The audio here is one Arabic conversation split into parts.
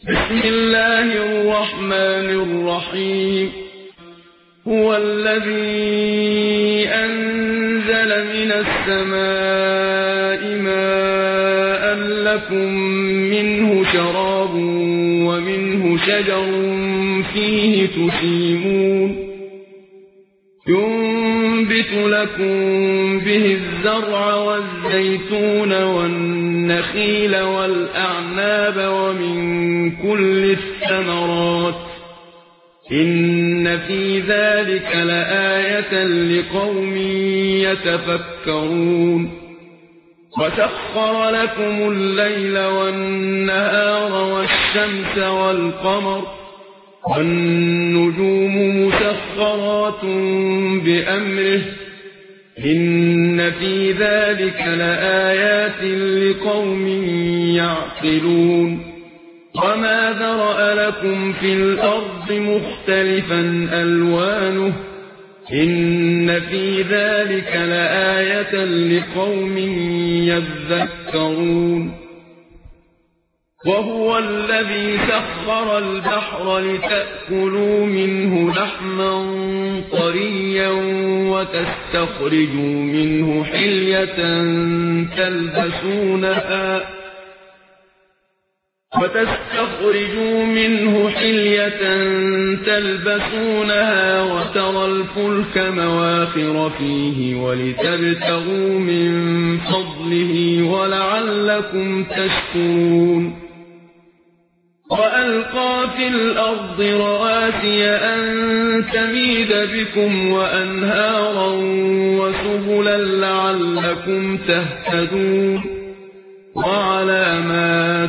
بسم الله الرحمن الرحيم. هو الذي أنزل من السماء ماء لكم منه شراب ومنه شجر فيه تسيمون ينبت لكم به الزرع والزيتون والنخيل والأعناب ومن كل الثمرات إن في ذلك لآية لقوم يتفكرون. وسخر لكم الليل والنهار والشمس والقمر والنجوم مسخرات بأمره إن في ذلك لآيات لقوم يعقلون. وما ذرأ لكم في الأرض مختلفا ألوانه إن في ذلك لآية لقوم يذكرون. وهو الذي سخر البحر لتأكلوا منه لحما طريا وتستخرجوا منه حلية تلبسونها وترى الفلك مواخر فيه ولتبتغوا من فضله ولعلكم تشكرون. وألقى في الأرض رواسي أن تميد بكم وأنهارا وسبلا لعلكم تهتدون. وعلامات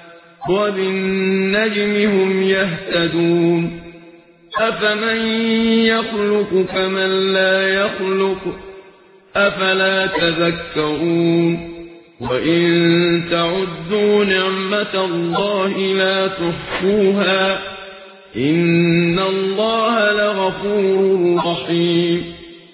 وبالنجم هم يهتدون. أفمن يخلق كمن لا يخلق أفلا تذكرون. وإن تعدوا نعمة الله لا تحصوها إن الله لغفور رحيم.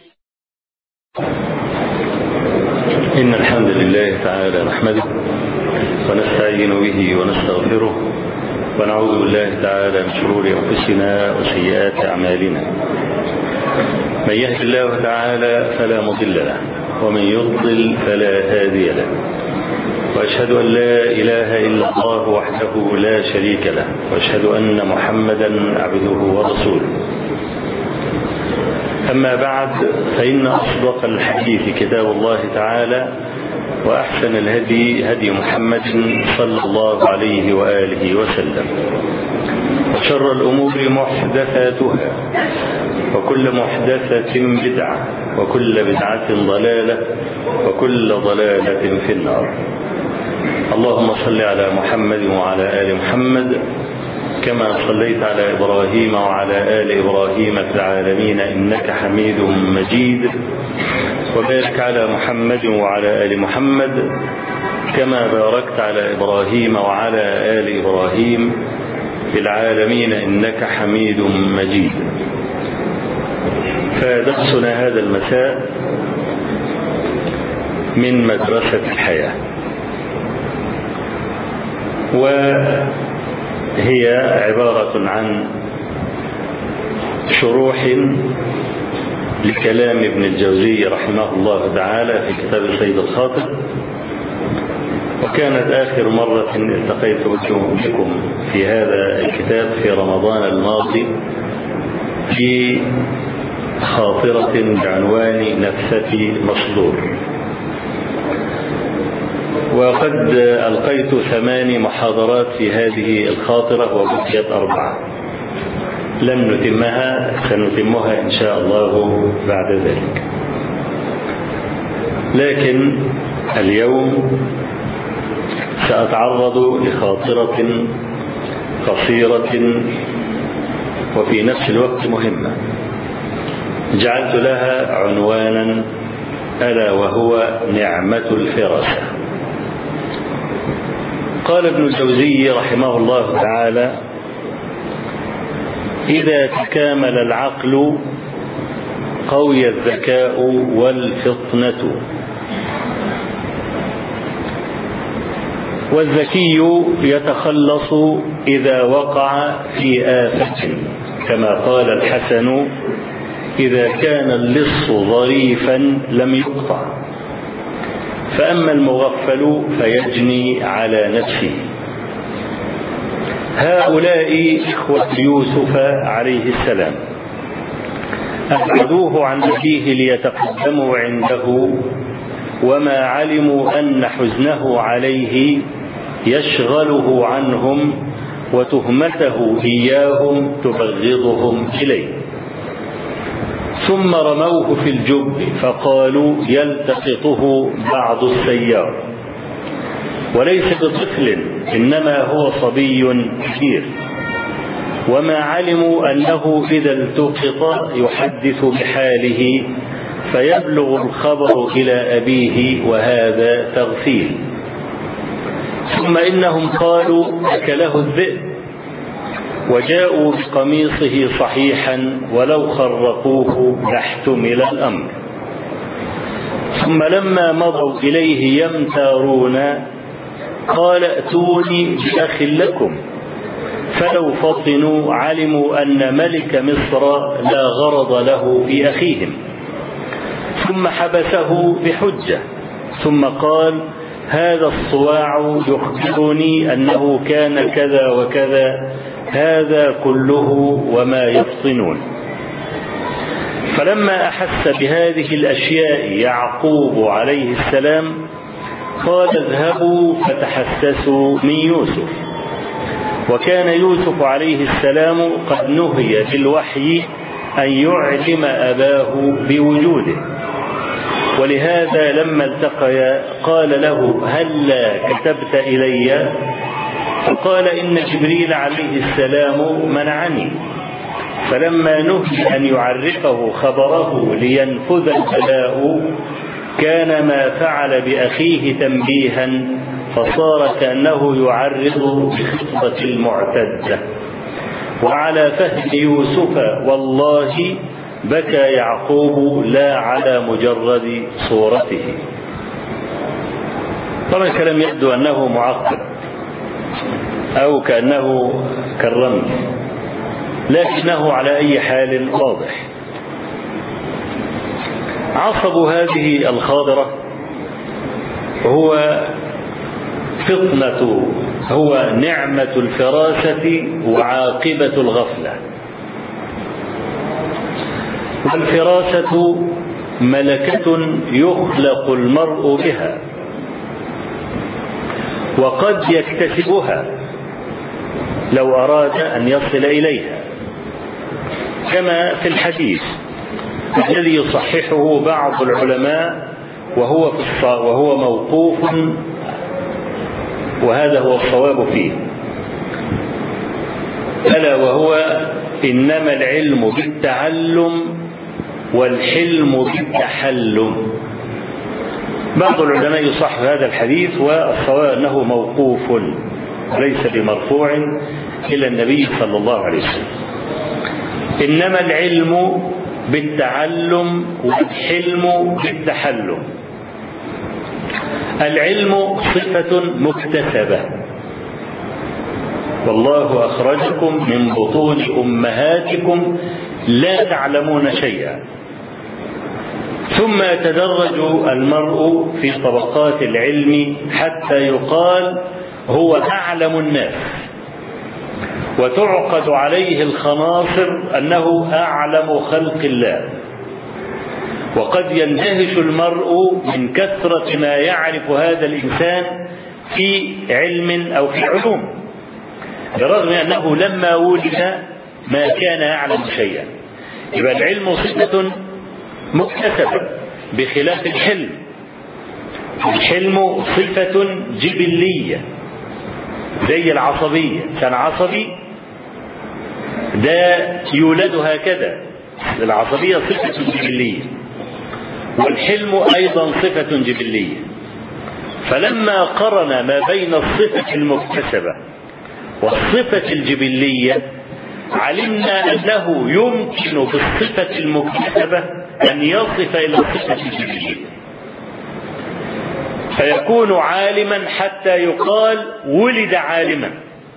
إن الحمد لله تعالى نحمده ونستعين به ونستغفره ونعوذ بالله تعالى من شرور أنفسنا وسيئات أعمالنا. من يهد الله تعالى فلا مضل له ومن يضلل فلا هادي له. وأشهد أن لا إله إلا الله وحده لا شريك له وأشهد أن محمدا عبده ورسوله. أما بعد فإن أصدق الحديث كتاب الله تعالى وأحسن الهدي هدي محمد صلى الله عليه وآله وسلم وشر الأمور محدثاتها وكل محدثة بدعة وكل بدعة ضلالة وكل ضلالة في النار. اللهم صل على محمد وعلى آل محمد كما صليت على إبراهيم وعلى آل إبراهيم في العالمين إنك حميد مجيد. وبارك على محمد وعلى آل محمد كما باركت على إبراهيم وعلى آل إبراهيم في العالمين إنك حميد مجيد. فدرسنا هذا المساء من مدرسة الحياة، وهي عبارة عن شروح لكلام ابن الجوزي رحمه الله تعالى في كتاب سيد الخاطر. وكانت آخر مرة التقيت بكم في هذا الكتاب في رمضان الماضي في خاطرة بعنوان نفسة مصدور. وقد ألقيت 8 محاضرات في هذه الخاطرة وبقيت 4 لن نتمها، سنتمها إن شاء الله بعد ذلك. لكن اليوم سأتعرض لخاطرة قصيرة وفي نفس الوقت مهمة، جعلت لها عنوانا ألا وهو نعمة الفراسة. قال ابن الجوزي رحمه الله تعالى: إذا تكامل العقل قوي الذكاء والفطنة. والذكي يتخلص إذا وقع في آفة، كما قال الحسن: إذا كان اللص ظريفا لم يقطع، فأما المغفل فيجني على نفسه. هؤلاء إخوة يوسف عليه السلام أبعدوه عن أبيه ليتقدموا عنده، وما علموا أن حزنه عليه يشغله عنهم، وتهمته إياهم تبغضهم إليه. ثم رموه في الجب فقالوا يلتقطه بعض السيار، وليس بطفل إنما هو صبي كبير، وما علموا أنه إذا التقط يحدث بحاله فيبلغ الخبر إلى أبيه، وهذا تغفيل. ثم إنهم قالوا أكله الذئب، وجاءوا بقميصه صحيحا ولو خرقوه لاحتمل الأمر. ثم لما مضوا إليه يمتارون قال ائتوني بأخ لكم، فلو فطنوا علموا أن ملك مصر لا غرض له في أخيهم. ثم حبسه بحجة، ثم قال هذا الصواع يخبرني أنه كان كذا وكذا، هذا كله وما يفطنون. فلما أحس بهذه الأشياء يعقوب عليه السلام قال اذهبوا فتحسسوا من يوسف. وكان يوسف عليه السلام قد نهي بالوحي أن يعلم أباه بوجوده، ولهذا لما التقيا قال له هلا كتبت إلي؟ فقال إن جبريل عليه السلام منعني. فلما نهي أن يعرفه خبره لينفذ البلاء كان ما فعل بأخيه تنبيها، فصار كأنه يعرض بخطبة المعتدة. وعلى فهم يوسف والله بكى يعقوب لا على مجرد صورته. طبعا الكلام يبدو أنه معقد أو كأنه كالرمل، لكنه على أي حال واضح. عصب هذه الخاضرة هو نعمة الفراسة وعاقبة الغفلة. والفراسة ملكة يخلق المرء بها، وقد يكتسبها لو أراد أن يصل إليها، كما في الحديث الذي يصححه بعض العلماء وهو موقوف، وهذا هو الصواب فيه، ألا وهو إنما العلم بالتعلم والحلم بالتحلم. بعض العلماء يصحح هذا الحديث، والصواب أنه موقوف وليس بمرفوع إلى النبي صلى الله عليه وسلم. إنما العلم بالتعلم والحلم بالتحلم. العلم صفة مكتسبة، والله أخرجكم من بطون أمهاتكم لا تعلمون شيئا. ثم يتدرج المرء في طبقات العلم حتى يقال هو أعلم الناس، وتعقد عليه الخناصر أنه أعلم خلق الله. وقد يندهش المرء من كثرة ما يعرف هذا الإنسان في علم أو في علوم، برغم أنه لما ولد ما كان يعلم شيئا. يبقى العلم صفة مكتسبة بخلاف الحلم. الحلم صفة جبلية زي العصبية، كان عصبي ده يولد هكذا. العصبية صفة جبلية، والحلم أيضا صفة جبلية. فلما قرن ما بين الصفة المكتسبة والصفة الجبلية علمنا أنه يمكن بالصفة المكتسبة أن يصف إلى الصفة الجبلية. فيكون عالما حتى يقال ولد عالما،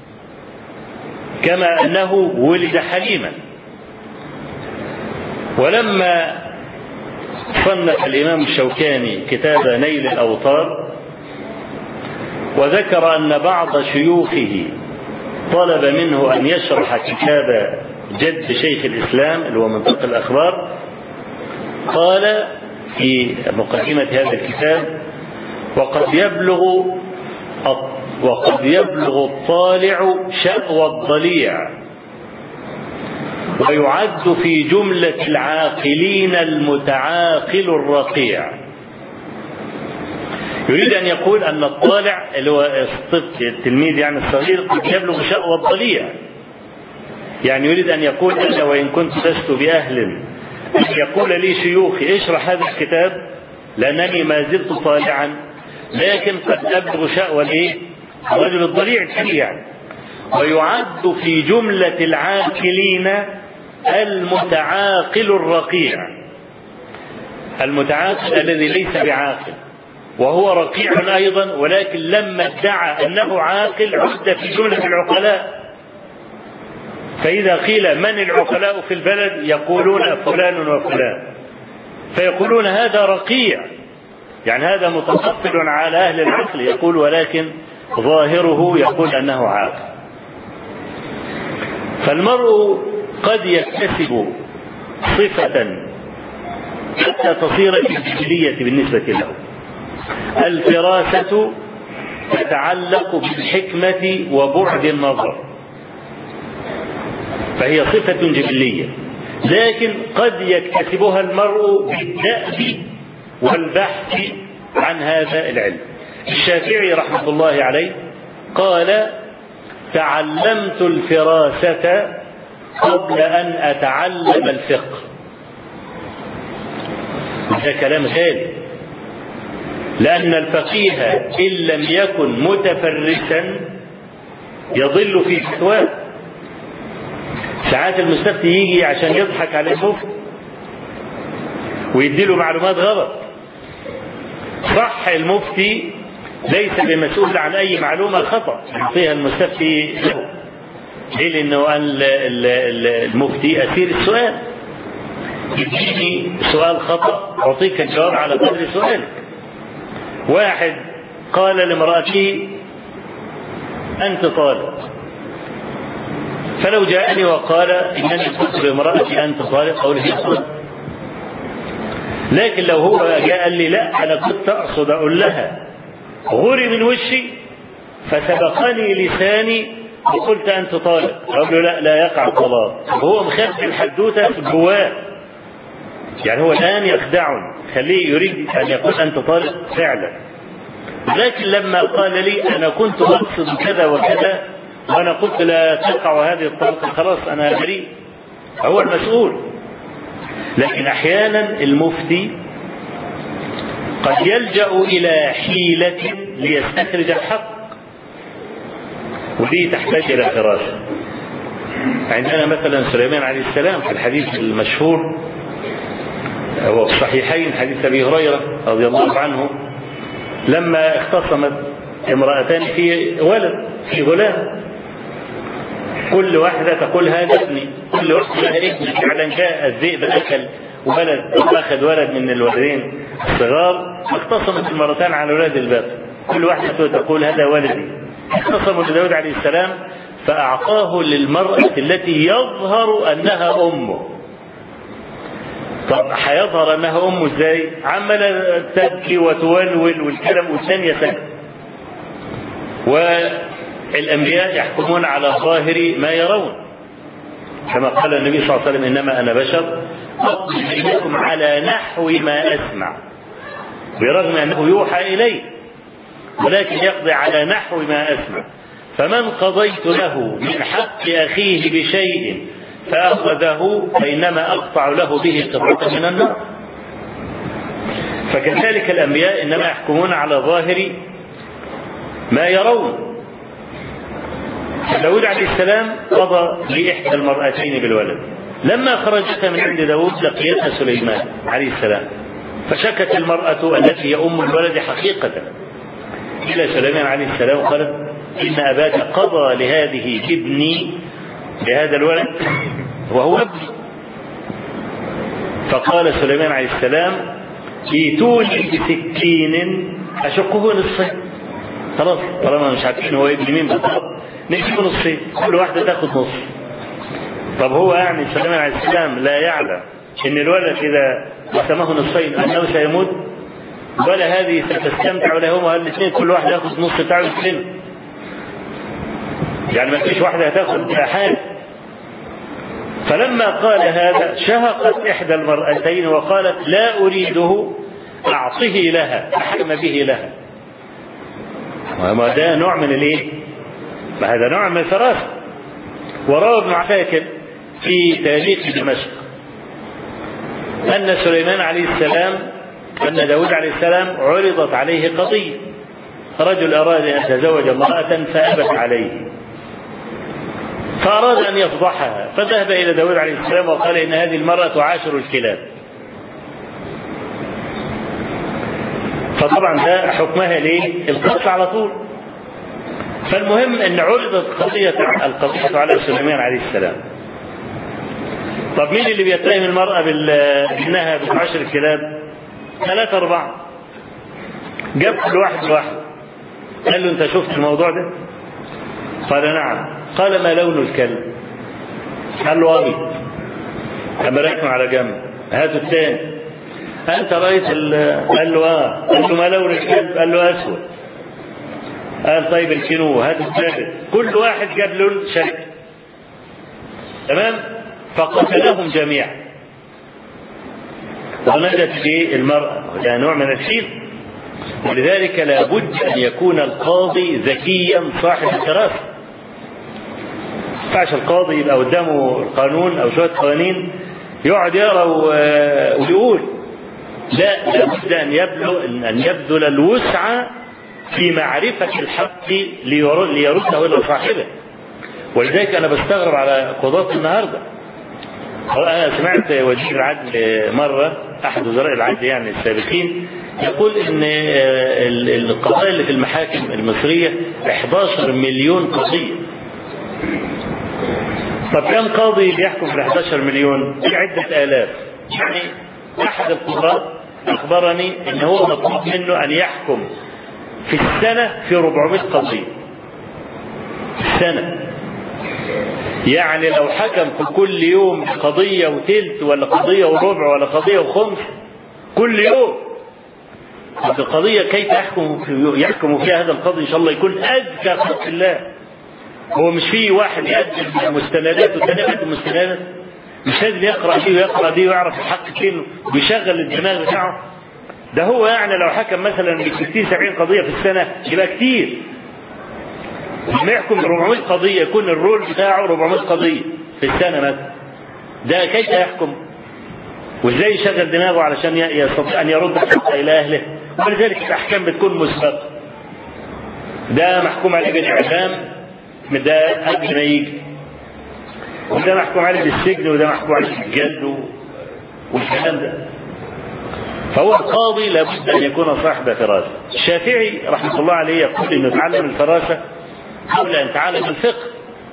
كما أنه ولد حليما. ولما صنف الإمام الشوكاني كتاب نيل الأوطار وذكر أن بعض شيوخه طلب منه أن يشرح كتاب جد شيخ الإسلام اللي هو منطق الأخبار، قال في مقدمة هذا الكتاب: وقد يبلغ الطالع شأوى الضليع، ويعد في جملة العاقلين المتعاقل الرقيع. يريد أن يقول أن الطالع اللي هو التلميذ يعني الصغير قد يبلغ شأوى الضليع، يعني يريد أن يقول أنا وإن كنت لست بأهل أن يقول لي شيوخي اشرح هذا الكتاب لأنني ما زلت طالعا، لكن قد أبلغ شأوى الرجل الضليع الكبير، ويعد في جملة العاقلين المتعاقل الرقيع. المتعاقل الذي ليس بعاقل وهو رقيع أيضا، ولكن لما ادعى أنه عاقل عد في جملة العقلاء. فإذا قيل من العقلاء في البلد يقولون فلان وفلان، فيقولون هذا رقيع، يعني هذا متطفل على أهل العقل يقول، ولكن ظاهره يقول أنه عاقل. فالمرء قد يكتسب صفة حتى تصير جبلية بالنسبة له. الفراسة تتعلق بالحكمة وبعد النظر، فهي صفة جبلية، لكن قد يكتسبها المرء بالدأب والبحث عن هذا العلم. الشافعي رحمة الله عليه قال: تعلمت الفراسة قبل أن أتعلم الفقه. هذا كلام غالي، لأن الفقيه إن لم يكن متفرسا يضل في فتواه. ساعات المستفتي يجي عشان يضحك على المفتي ويديله معلومات غلط. صح، المفتي ليس بمسؤول عن أي معلومة خطأ يعطيها المستفتي له، ليه؟ لأنه المفتي أسير السؤال، يديني سؤال خطأ أعطيك الجواب على قدر سؤالك. واحد قال لامرأته أنت طالق، فلو جاءني وقال إنني قلت لامرأتي أنت طالق أقول هي طالق. لكن لو هو جاء قال لي لا أنا كنت أقصد أقول لها غوري من وشي فسبقني لساني وقلت أنت طالق، أقول له لا يقع الطلاق. هو مخبي الحدوتة في جواه، يعني هو الآن يخدعني خليه يريد أن يقول أنت طالق فعلا، لكن لما قال لي أنا كنت أقصد كذا وكذا وأنا قلت لا تقع هذه الطلقة خلاص أنا بريء، هو المسؤول. لكن أحيانا المفتي قد يلجأ إلى حيلة ليستخرج الحق، ودي تحتاج إلى فراسة. عندنا مثلا سليمان عليه السلام في الحديث المشهور هو في الصحيحين حديث أبي هريرة رضي الله عنه، لما اختصمت امرأتان في ولد في غلام، كل واحدة تقول هذا ابني، كل واحدة لها ابن، فعلا جاء الذئب أكل ولد أخذ ولد من الولدين الصغار، اختصمت المرتان على ولاد الباقي، كل واحدة تقول هذا ولدي. اختصموا لداود عليه السلام فأعطاه للمرأة التي يظهر أنها أمه. طب هيظهر أنها أمه إزاي؟ عمالة تبكي وتولول والكلام، والثانية سكت. والأنبياء يحكمون على ظاهر ما يرون، كما قال النبي صلى الله عليه وسلم إنما أنا بشر أقضي بينكم على نحو ما أسمع، برغم أنه يوحى إليه ولكن يقضي على نحو ما أسمع. فمن قضيت له من حق أخيه بشيء فأخذه فإنما أقطع له به قطعة من النار. فكذلك الأنبياء إنما يحكمون على ظاهر ما يرون. داود عليه السلام قضى لإحدى المرأتين بالولد، لما خرجت من عند داود لقيتها سليمان عليه السلام، فشكت المرأة التي هي أم الولد حقيقة إلى سليمان عليه السلام وقالت إن أباك قضى لهذه ابني، لهذا الولد وهو ابني. فقال سليمان عليه السلام ائتوني بسكين أشقه نصفين. خلاص طالما مش عارفين هو ابن مين بالضبط نقسمه نصفين، كل واحدة تاخد نص. طب هو يعني سليمان عليه السلام لا يعلم إن الولد إذا قسمه نصفين أنه سيموت، ولا هذه ستستمتع ولا هما الاثنين كل واحد ياخد نص بتاعه الاثنين؟ يعني ما فيش واحدة هتاخد حاجة. فلما قال هذا شهقت إحدى المرأتين وقالت لا أريده أعطه لها أحكم به لها. وما ده نوع من الايه؟ هذا نوع من الفراسة. وروى ابن عساكر في تاريخ دمشق أن سليمان عليه السلام أن داود عليه السلام عرضت عليه قضية، رجل أراد أن يتزوج امرأة فأبت عليه، فأراد أن يفضحها، فذهب إلى داود عليه السلام وقال إن هذه المرأة تعاشر الكلاب. فطبعا ده حكمها ليه؟ القتل على طول. فالمهم أن عرضت القضية على سليمان عليه السلام. طب مين اللي بيتهم المرأة بأنها بتعاشر الكلاب؟ 3 4. جاب كل واحد لوحده، قال له أنت شفت الموضوع ده؟ قال نعم. قال ما لون الكلب؟ قال له أبيض. أما ركنه على جنب. هاتوا الثاني. أنت رأيت قال له آه. قال له ما لون الكلب؟ قال له أسود. قال طيب الكنو. هاتوا الثالث. كل واحد جاب لون شكل. تمام؟ فقتلهم جميعا. ونجت في المرأة، وده نوع من الحيل. ولذلك لا بد أن يكون القاضي ذكيا صاحب الدراسة. ما ينفعش القاضي يبقى قدامه القانون أو شوية قوانين يقعد يقرأ ويقول. لا، لابد أن يبذل الوسع في معرفة الحق ليرده إلى صاحبه. ولذلك أنا بستغرب على قضاة النهارده. أنا سمعت وزير العدل مرة، أحد وزراء العدل يعني السابقين، يقول إن القضايا اللي في المحاكم المصرية 11 مليون قضية. طب كم قاضي بيحكم في 11 مليون؟ في عدة آلاف. يعني أحد القضاة أخبرني إن هو مطلوب منه أن يحكم في السنة في 400 قضية. السنة يعني لو حكم في كل يوم قضية وثلث ولا قضية وربع ولا قضية وخمس كل يوم، القضية كيف يحكم فيها هذا القاضي؟ إن شاء الله يكون أذكى خلق الله. هو مش فيه واحد يقدم مستندات والثاني يقدم مستندات، مش لازم يقرأ دي ويقرأ دي ويعرف الحق فين ويشغل الدماغ بتاعه. ده هو يعني لو حكم مثلا ب 60-70 قضية في السنة يبقى كتير. لما يحكم 400 قضية يكون الرول بتاعه 400 قضية في السنة مثلا. ده كيف يحكم؟ وازاي يشغل دماغه علشان يستطيع أن يرد الحق إلى أهله؟ ولذلك الأحكام بتكون مسبقة. ده محكوم عليه بالإعدام، ده قبل ما يجي، وده محكوم عليه بالسجن، وده محكوم عليه بالجلد والكلام ده. فهو القاضي لابد أن يكون صاحب فراسة. الشافعي رحمه الله عليه يقول إنه تعلم الفراسة قبل أن تعلم الفقه،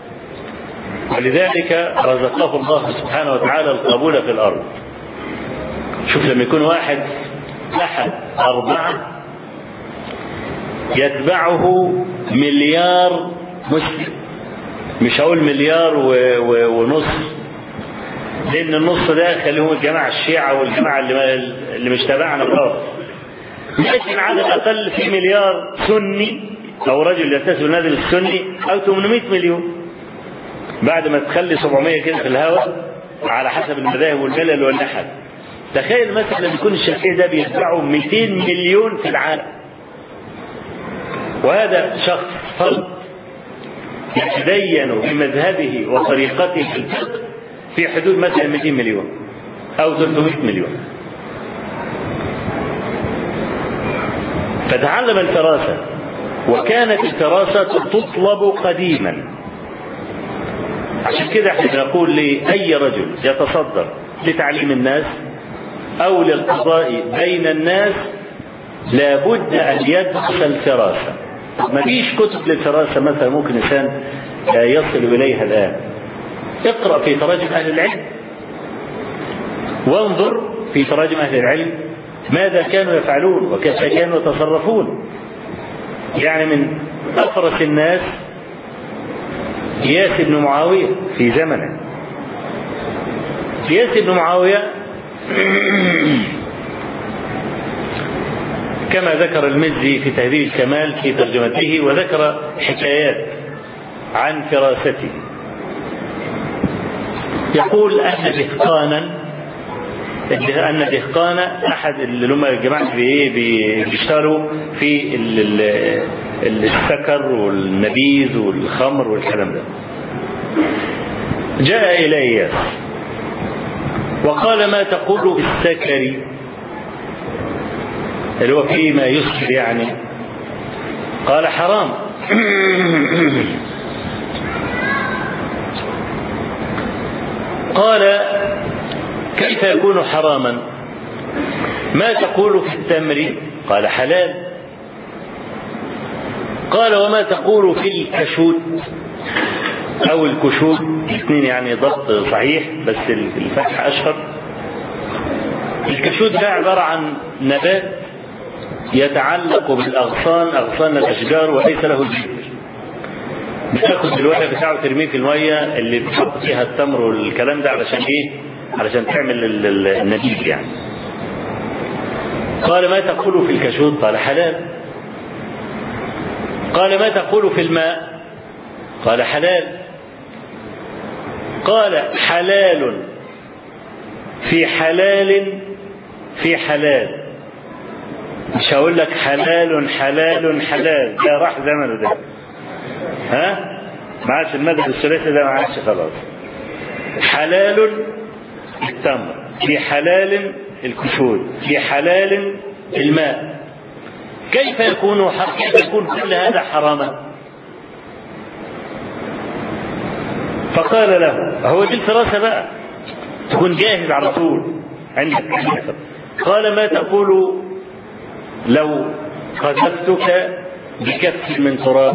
ولذلك رزقه الله سبحانه وتعالى القبول في الأرض. شوف لما يكون واحد أحد 4 يتبعه مليار مسلم، مش هقول مليار ونص، لأن النص ده خليهم الجماعة الشيعة والجماعة اللي مش تبعنا خالص. لكن على الأقل في مليار سني أو رجل ينتسب للنادي السني أو 800 مليون. بعد ما تخلي 700 كده في الهواء على حسب المذاهب والملل والنحل. تخيل مثلا لما يكون الشافعي ده بيتبعه 200 مليون في العالم، وهذا شخص فرد يتدين بمذهبه وطريقته في الفقه في حدود مثلا 200 مليون أو 300 مليون. فتعلم الفراسة، وكانت الفراسة تطلب قديما. عشان كده احنا نقول لأي رجل يتصدر لتعليم الناس أو للقضاء بين الناس لابد أن يدرس الفراسة. ما فيش كتب للفراسة مثلا ممكن الإنسان يصل إليها الآن. اقرأ في تراجم أهل العلم وانظر في تراجم أهل العلم ماذا كانوا يفعلون وكيف كانوا يتصرفون. يعني من أفرس الناس إياس بن معاوية في زمنه. إياس بن معاوية كما ذكر المزي في تهذيب الكمال في ترجمته، وذكر حكايات عن فراسته. يقول أن دهقانا أحد اللي هم الجماعة بيشتغلوا في السكر والنبيذ والخمر والكلام ده، جاء إلى إياس وقال: ما تقول في السكر، اللي هو فيما يسكر يعني؟ قال: حرام. قال: كيف يكون حراما؟ ما تقول في التمر؟ قال: حلال. قال: وما تقول في الكشوت أو الكشوت؟ الاثنين يعني ضبط صحيح بس الفتح أشهر. الكشوت ده عبارة عن نبات يتعلق بالأغصان، أغصان الأشجار، وليس له جذر. بتاخد الورق بتاعه ترميه في المية اللي بتحط فيها التمر والكلام ده علشان إيه؟ علشان تعمل النبيذ يعني. قال: ما تقول في الكشوت؟ قال: حلال. قال: ما تقول في الماء؟ قال: حلال. قال: حلال في حلال في حلال. مش هقول لك حلال حلال حلال، ده راح زمنه ده. ها؟ ما عادش المذهب الثلاثي ده، ما عادش خلاص. حلال التمر، في حلال الكشوت، في حلال الماء. كيف يكون كل هذا حراما؟ فقال له: هو دي الفراسة بقى، تكون جاهز على طول عندك. قال: ما تقول لو قذفتك بكف من تراب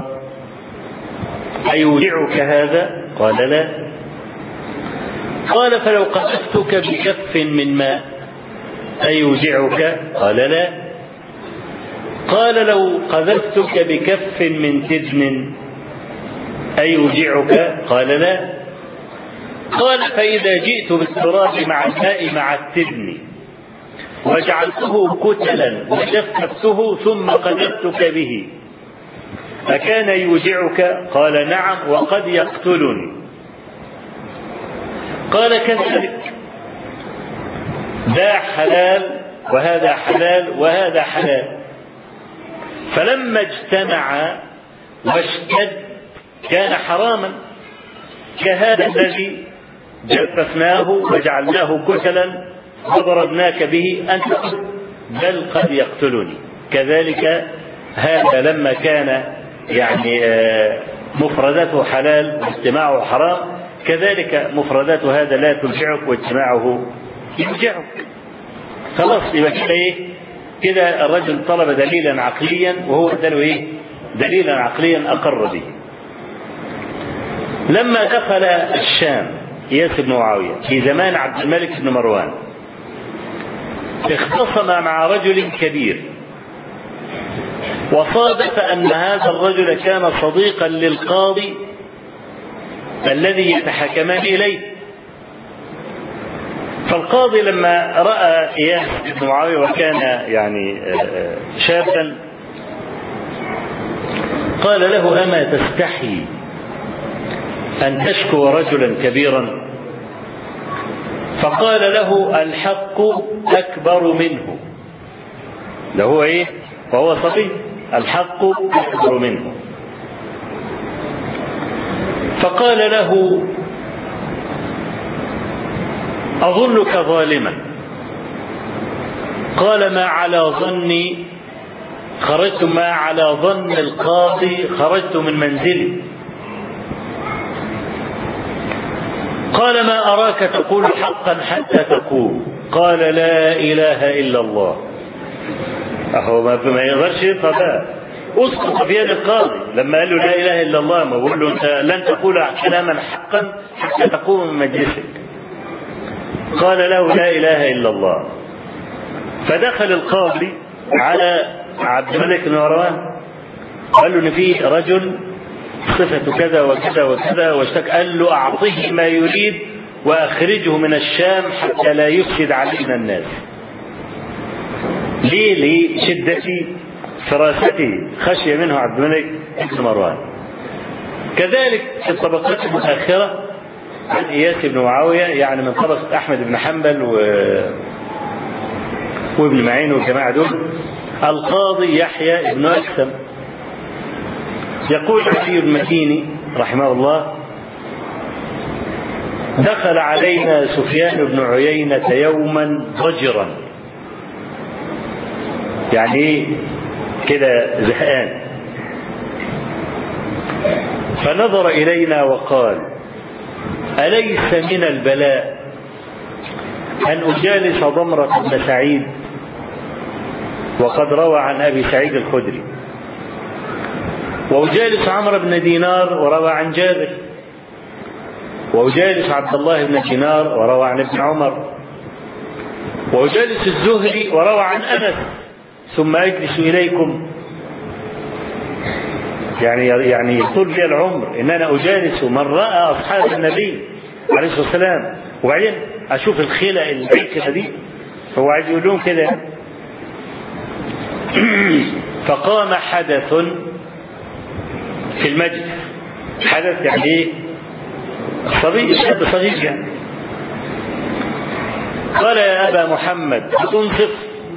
أيوجعك هذا؟ قال: لا. قال: فلو قذفتك بكف من ماء أيوجعك؟ قال: لا. قال: لو قذفتك بكف من تدن أيوجعك؟ قال: لا. قال: فإذا جئت بالتراب مع الماء مع التدن وجعلته كتلا وجففته ثم قذفتك به أكان يوجعك؟ قال: نعم، وقد يقتلني. قال: كذلك، ذا حلال وهذا حلال وهذا حلال. فلما اجتمع واشتد كان حراما، كهذا الذي جففناه وجعلناه كتلا وضربناك به أنت، بل قد يقتلني. كذلك هذا لما كان يعني مفردته حلال واجتماعه حرام، كذلك مفردات هذا لا ترجعك واجتماعه يرجعك. خلاص، يبقى كده ايه؟ كده الرجل طلب دليلا عقليا وهو اداله ايه؟ دليلا عقليا اقر به. لما دخل الشام إياس بن معاوية في زمان عبد الملك بن مروان، اختصم مع رجل كبير، وصادف أن هذا الرجل كان صديقا للقاضي الذي يتحكمان إليه. فالقاضي لما رأى إياس بن معاوية وكان يعني شابا قال له: أما تستحي أن تشكو رجلا كبيرا؟ فقال له: الحق أكبر منه. ده هو إيه؟ وهو صبي، الحق أكبر منه. فقال له: أظنك ظالما. قال: ما على ظني خرجت، ما على ظن القاضي خرجت من منزلي. قال: ما أراك تقول حقا حتى تقول. قال: لا إله إلا الله. هو ما يقدرش يطلع بقى، اسقط في يد القاضي لما قال له لا اله الا الله، ما بقول له انت لن تقول كلاما حقا حتى تقوم من مجلسك. قال له لا اله الا الله. فدخل القاضي على عبد الملك بن مروان قال له ان في رجل صفة كذا وكذا وكذا واشتكى، قال له اعطه ما يريد واخرجه من الشام حتى لا يفسد علينا الناس. ليه؟ لشدة فراسته خشي منه عبد الملك بن مروان. كذلك في الطبقات المتأخرة عن إياس بن معاوية، يعني من طبقة أحمد بن حنبل وابن معين والجماعة دول، القاضي يحيى بن أكثم. يقول علي المكيني رحمه الله: دخل علينا سفيان بن عيينة يوما ضجرا، يعني كده زهقان، فنظر إلينا وقال: أليس من البلاء أن أجالس ضمرة بن سعيد وقد روى عن أبي سعيد الخدري، وأجالس عمرو بن دينار وروى عن جابر، وأجالس عبد الله بن دينار وروى عن ابن عمر، وأجالس الزهري وروى عن أنس، ثم أجلس إليكم؟ يعني يطول لي العمر إن أنا أجالس من رأى أصحاب النبي عليه الصلاة والسلام، وبعدين أشوف الخيلة العيكة دي. هو عايز يقول لهم كده. فقام حدث في المجلس. حدث يعني إيه؟ صبي، شاب صغير يعني. قال: يا أبا محمد أتنصف؟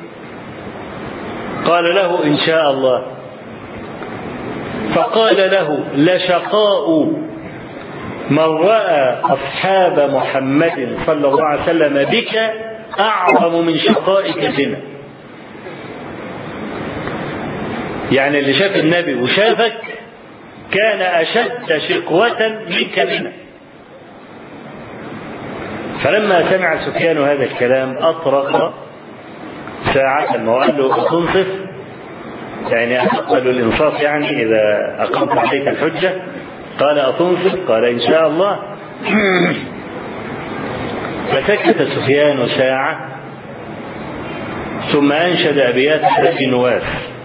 قال له: إن شاء الله. فقال له: لشقاء من رأى أصحاب محمد صلى الله عليه وسلم بك أعظم من شقائك بنا. يعني اللي شاف النبي وشافك كان أشد شقوة منك بنا. فلما سمع سفيان هذا الكلام أطرق ساعة وقال له: أتنصف؟ يعني أقبل الإنصاف، يعني إذا أقمت عليك الحجة. قال: أتنصف؟ قال: إن شاء الله. فسكت سفيان ساعة ثم أنشد أبيات أبي نواس: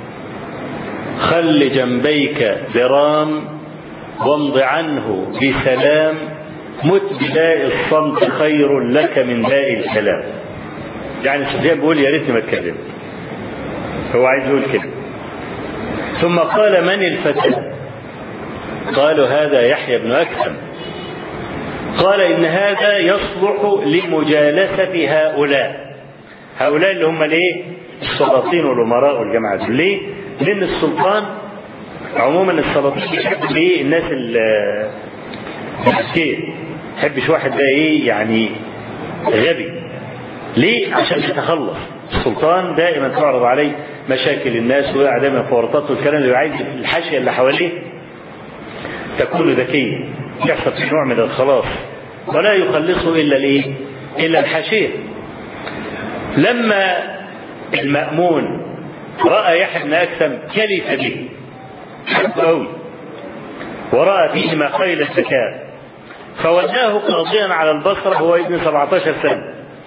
خل جنبيك ذرام وامض عنه بسلام، مت بداء الصمت خير لك من داء الكلام. يعني سفيان بيقول يا ريتني ما اتكلم، هو عايز يقول كده. ثم قال: من الفتى؟ قالوا: هذا يحيى بن أكثم. قال: إن هذا يصلح لمجالسة هؤلاء اللي هم الايه؟ السلاطين والأمراء والجماعة. ليه؟ لأن السلطان عموما السلاطين بيحبوا ايه؟ الناس المسكين، ما يحبش واحد ده ايه يعني غبي. ليه؟ عشان يتخلص. السلطان دائما تعرض عليه مشاكل الناس وعدم الفورطات والكلام، اللي عايز الحاشية اللي حواليه تكون ذكية، يحصل في نوع من الخلاص، ولا يخلصه إلا الايه؟ إلا الحاشية. لما المأمون رأى يحيى بن أكثم كلف به حبه قوي، ورأى فيه ما خيل الذكاء، فوداه قاضيا على البصرة هو ابن 17 سنة.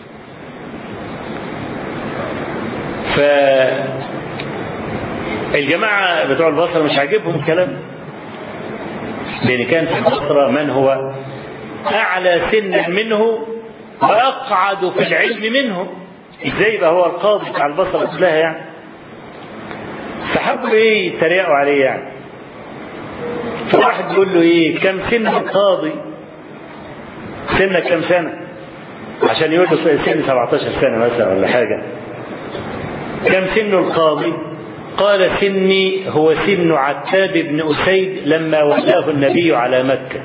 فالجماعة بتوع البصرة مش عاجبهم الكلام، لأن كان في البصرة من هو أعلى سنا منه وأقعد في العلم منه. إزاي يبقى هو القاضي بتاع البصرة كلها يعني؟ فحبوا إيه يتريقوا عليه يعني. فواحد يقول له إيه كم سن القاضي؟ سنك كم سنة؟ عشان يقول له سن 17 سنة مثلا ولا حاجة. كم سن القاضي؟ قال: سني هو سن عتاب بن أسيد لما ولاه النبي على مكة.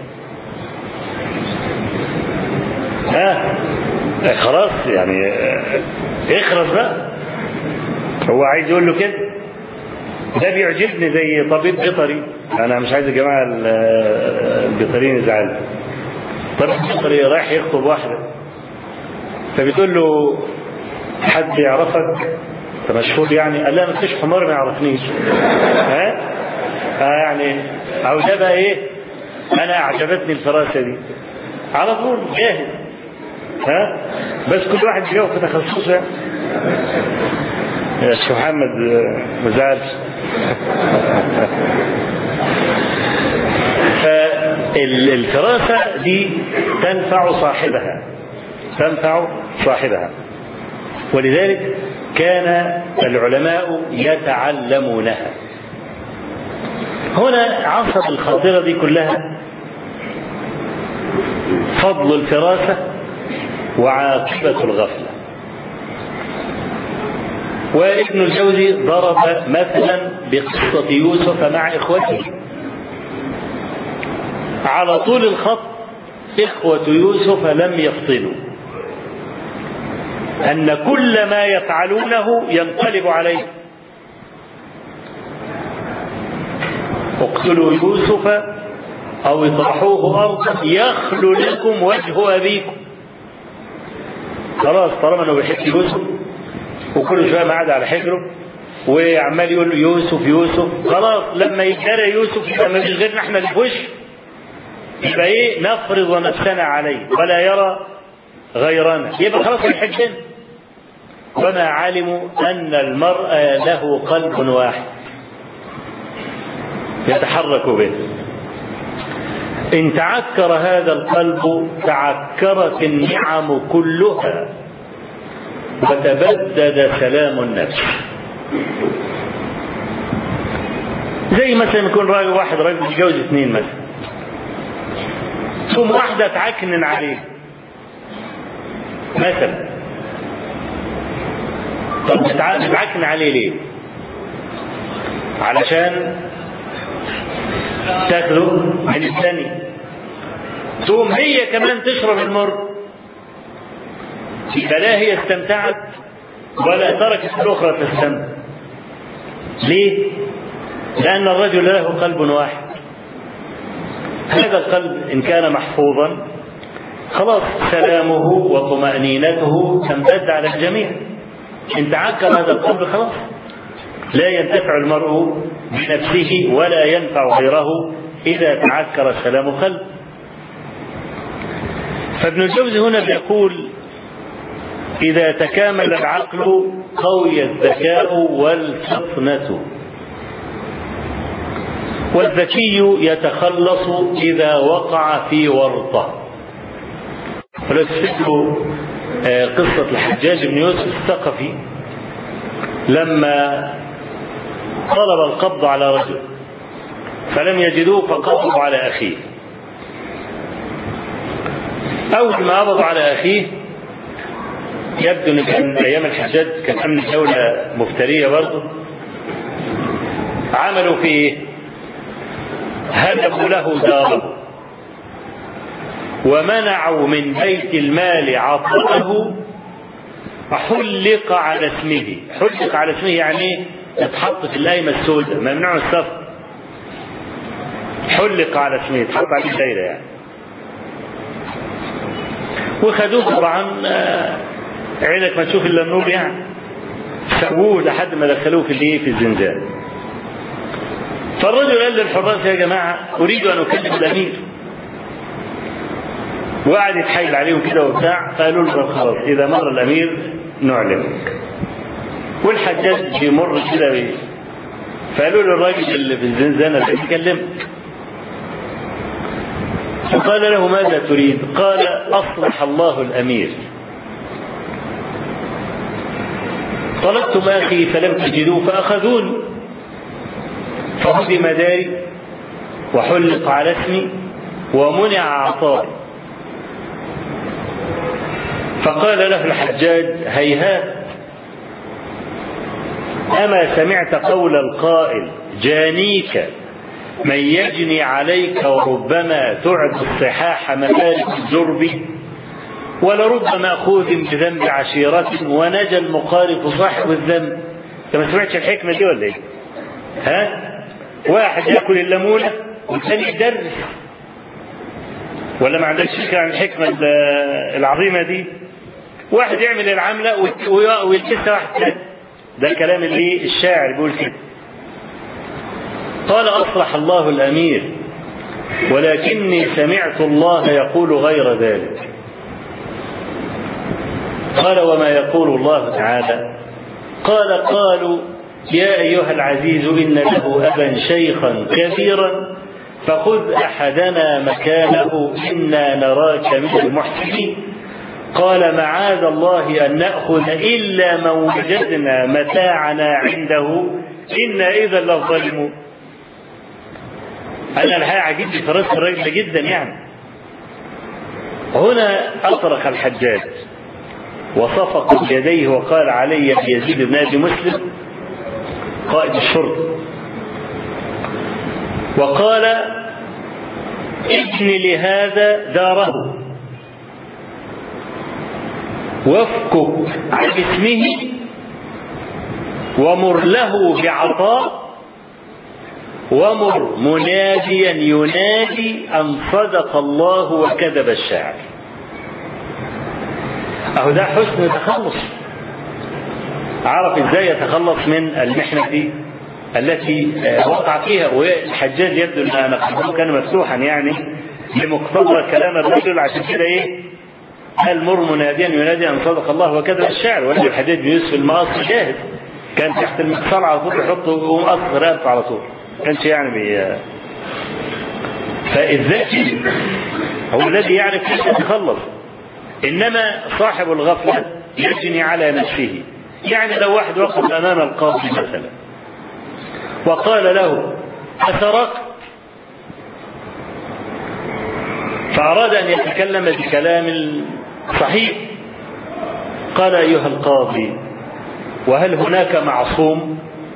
خلاص يعني اخرس بقى. هو عايز يقول له كده. ده بيعجبني زي طبيب بيطري. انا مش عايز يا جماعه البيطريين يزعلوا. طبيب بيطري رايح يخطب واحده، فبتقول له: حد يعرفك؟ انت مشهور يعني؟ قال لا ما فيش حمار ما يعرفنيش. ها يعني او ده بقى ايه، انا اعجبتني الفراسه دي على طول جاهز. ها بس كل واحد بيجاوب في تخصصه يعني. يا شيخ محمد ما زعلش. فالفراسه دي تنفع صاحبها، ولذلك كان العلماء يتعلمونها. هنا عصب الخاطرة دي كلها فضل الفراسة وعاقبة الغفلة. وابن الجوزي ضرب مثلا بقصة يوسف مع إخوته على طول الخط. إخوة يوسف لم يفطنوا، أن كل ما يفعلونه ينقلب عليه. اقتلوا يوسف أو اطرحوه أرضا يخلو لكم وجه أبيكم. خلاص طالما أنه بيحب يوسف وكل شوية قاعد على حجره وعمال يقول له يوسف يوسف، خلاص لما يجرى يوسف يبقى ما فيش غيرنا احنا اللي في وشه، يبقى ايه نفرض نفسنا عليه ولا يرى غيرنا، يبقى خلاص يحبنا. وما علموا أن المرء له قلب واحد يتحرك به. إن تعكر هذا القلب تعكرت النعم كلها وتبدد سلام النفس. زي مثلا يكون واحد راجل يتجوز اثنين مثلا، ثم واحدة تعكنن عليه مثلا. طب تعكن عليه ليه؟ علشان تاخده من الثاني، ثم هي كمان تشرب المر، يبقى لا هي استمتعت ولا تركت الأخرى تستمتع. ليه؟ لأن الرجل له قلب واحد. هذا القلب إن كان محفوظا خلاص سلامه وطمأنينته تمتد على الجميع. إن تعكر هذا القلب خلاص لا ينتفع المرء بنفسه ولا ينفع غيره إذا تعكر سلام قلب. فابن الجوزي هنا بيقول إذا تكامل العقل قوي الذكاء والفطنة، والذكي يتخلص إذا وقع في ورطة. ولو تفتكروا قصة الحجاج بن يوسف الثقفي لما طلب القبض على رجل فلم يجدوه فقبضوا على أخيه. أول ما قبضوا على أخيه يبدو أن كان أيام الحجاج كان أمن الدولة مفترية برضه، عملوا فيه هدموا له داره ومنعوا من بيت المال عطاءه حلق على اسمه. حلق على اسمه يعني اتحط في القايمة السوداء، ممنوع السفر. حلق على اسمه اتحط عليه دايرة يعني. وخدوه طبعا عينك ما تشوف الا النور يعني، سووه لحد ما دخلوه في الزنزان. فالرجل قال للحراس يا جماعة أريد أن أكلم الأمير، وقعد يتحايل عليهم كده وبتاع. قالوا له خلاص إذا مر الأمير نعلمك. والحجاج بيمر كده بيه، فقالوا له الراجل اللي في الزنزانة اللي يكلمك. فقال له ماذا تريد؟ قال أصلح الله الأمير. طلبتم أخي فلم تجدوه فأخذوني، فهدم داري وحلق على اسمي ومنع عطائي. فقال له الحجاج هيهات، أما سمعت قول القائل جانيك من يجني عليك وربما تعد الصحاح مفارق الجرب ولرب مأخوذ بذنب عشيرة ونجا المقارف صاحب الذنب. انت ما سمعتش الحكمة دي ولا ايه؟ ها؟ واحد يأكل الليمونة والثاني يدرس، ولا ما عندكش فكرة عن الحكمة العظيمة دي؟ واحد يعمل العملة ويلبسها واحد ثاني، ده كلام اللي الشاعر بيقول كده. قال أصلح الله الأمير ولكني سمعت الله يقول غير ذلك. قال وما يقول الله تعالى؟ قال قالوا يا أيها العزيز إن له أبا شيخا كبيرا فخذ أحدنا مكانه إنا نراك من المحسنين. قال معاذ الله أن نأخذ إلا من وجدنا متاعنا عنده إنا إذا لظالمون. أنا الحقيقة عجبني في رأس الرجل جدا يعني. هنا أطرق الحجاج وصفق بيديه وقال علي بيزيد بن أبي مسلم قائد الشرطة، وقال ابن لهذا داره وافكك عن اسمه ومر له بعطاء ومر مناديا ينادي أن صدق الله وكذب الشاعر. أهو ده حسن تخلص. عرف ازاي يتخلص من المحنة دي التي وقع فيها. والحجاج يبدو ان قلبه كان مفتوحا يعني لمقتضى كلام الرجل، عشان كده قال مر مناديا ينادي ان صدق الله وكذب الشاعر. ولد الحجاج بن يوسف المقص جاهز، كان تحت المقصار على طول يحطه ومقص رقبته على طول، كانش يعني فالذكي هو الذي يعرف كيف يتخلص. انما صاحب الغفلة يجني على نفسه. يعني لو واحد وقف امام القاضي مثلا وقال له أسرقت، فأراد أن يتكلم بكلام صحيح، قال أيها القاضي وهل هناك معصوم؟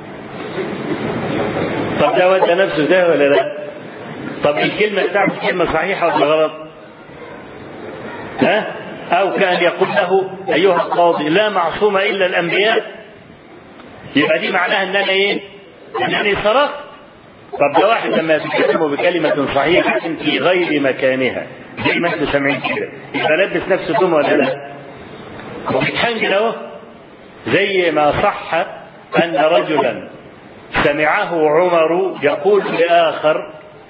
طب ده ودى نفسه ده ولا لا؟ طب الكلمة بتاعته كلمة صحيحة ولا غلط؟ أو كان يقول له أيها القاضي لا معصوم إلا الأنبياء، يبقى دي معناها أن أنا أنني سرقت. طب ده واحد لما يتكلم بكلمة صحيحة في غير مكانها زي ما انتم سامعين كده يبقى لبس نفسه تهمة ولا لا؟ وبيتحنجل اهو. زي ما صح أن رجلا سمعه عمر يقول لآخر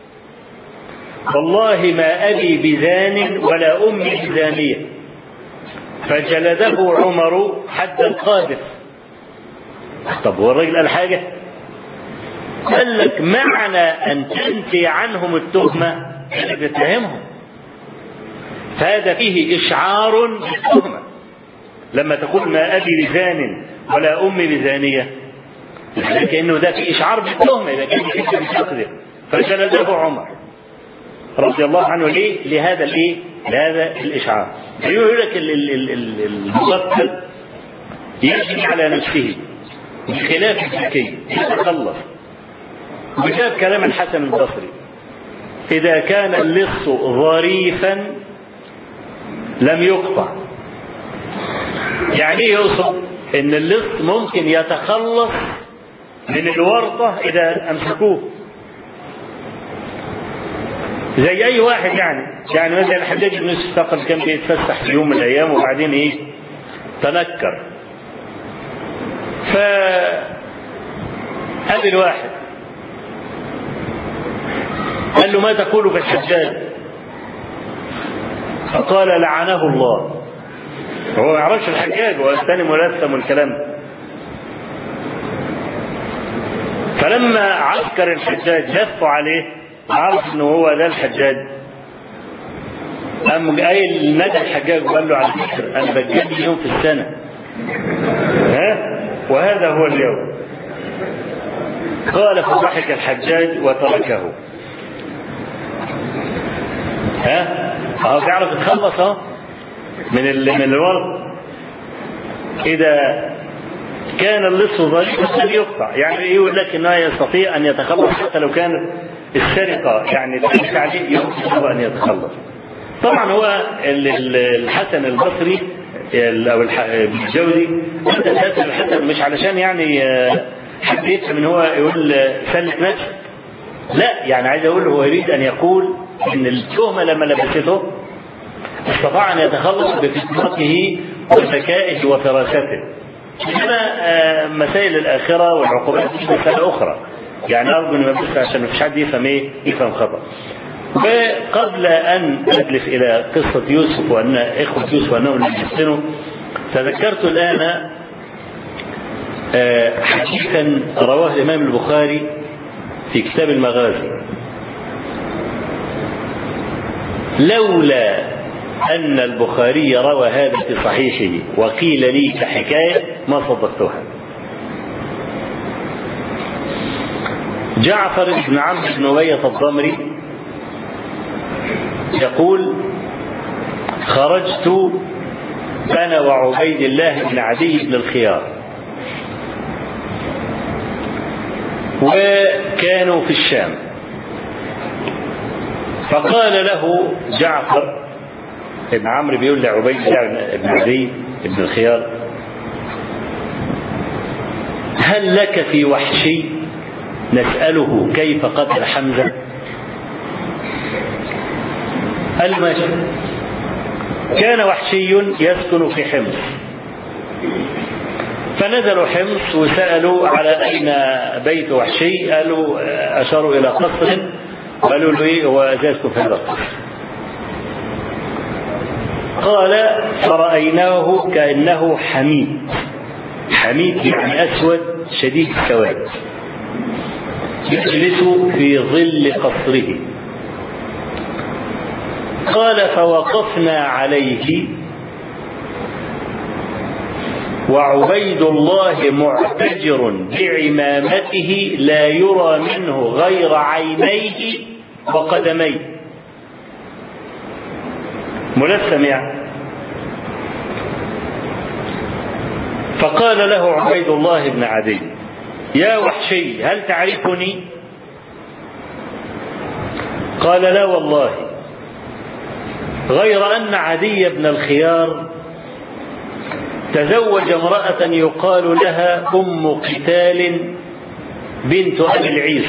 والله ما أبي بزان ولا أمي بزانية، فجلده عمر حد القاذف. طب هو الرجل قال حاجة؟ قال لك معنى أن تنفي عنهم التهمة أنك تتهمهم، فهذا فيه إشعار بالتهمة. لما تقول ما أبي بزان ولا أمي بزانية لكنه ده فيه إشعار بالتهمة إذا كان يحب بتقدر. فجلده عمر رضي الله عنه ليه؟ لهذا الإشعار. يقول لك المقتل يجري على نفسه بخلاف الذكي يتخلص. وجاب كلام الحسن البصري إذا كان اللص ظريفا لم يقطع. يعني يقصد إن اللص ممكن يتخلص من الورطة إذا أمسكوه زي أي واحد يعني مثلا الحجاج بن يوسف الثقفي كان بيتفسح في يوم من الأيام وبعدين تنكر، فقابل واحد قال له ما تقول في الحجاج؟ فقال لعنه الله. هو ما يعرفش الحجاج والثاني ملثم الكلام. فلما عسكر الحجاج لفوا عليه عرف انه هو ده الحجاج، قام قايل نادى الحجاج وقال له على فكره انا بتجدد يوم في السنه وهذا هو اليوم. قال فضحك الحجاج وتركه. هو بيعرف يتخلص من الورط. إذا كان اللص ظريفا لم يقطع، يعني يقول لك انه يستطيع ان يتخلص حتى لو كانت السرقه يعني ليس عليه يمكن ان يتخلص. طبعا هو الحسن البصري او الجوزي انت الحسن مش علشان يعني حبيت من هو يقول سلك نفسه، لا يعني عايز اقول هو يريد ان يقول ان التهمه لما لبسته استطاع ان يتخلص بفطنته وذكائه وفراسته. إنما مسائل الآخرة والعقوبات دي مسألة أخرى، يعني أرجو أن بس عشان ما فيش حد يفهم خطأ. وقبل أن أدلف إلى قصة يوسف وأن إخوة يوسف وأنهم لم يحسنوا، تذكرت الآن حديثا رواه الإمام البخاري في كتاب المغازي. لولا أن البخاري روى هذا في صحيحه وقيل لي كحكاية ما صدقتها. جعفر بن عمرو بن أمية الضمري يقول: خرجت أنا وعبيد الله بن عدي بن الخيار، وكانوا في الشام، فقال له جعفر ابن عمرو بيقول لعبيد الله بن عدي بن الخيار: هل لك في وحشي نسأله كيف قتل حمزة؟ قال ماشي. كان وحشي يسكن في حمص، فنزلوا حمص وسألوا على أين بيت وحشي، قالوا أشاروا إلى قصر، قالوا له هو يسكن في هذا القصر. قال: فرأيناه كأنه حميد، حميد يعني أسود شديد السواد، يجلس في ظل قصره. قال: فوقفنا عليه وعبيد الله معتجر بعمامته لا يرى منه غير عينيه وقدميه، ملثم يعني. فقال له عبيد الله بن عدي: يا وحشي هل تعرفني؟ قال: لا والله، غير أن عدي بن الخيار تزوج امرأة يقال لها أم قتال بنت أبي العيس،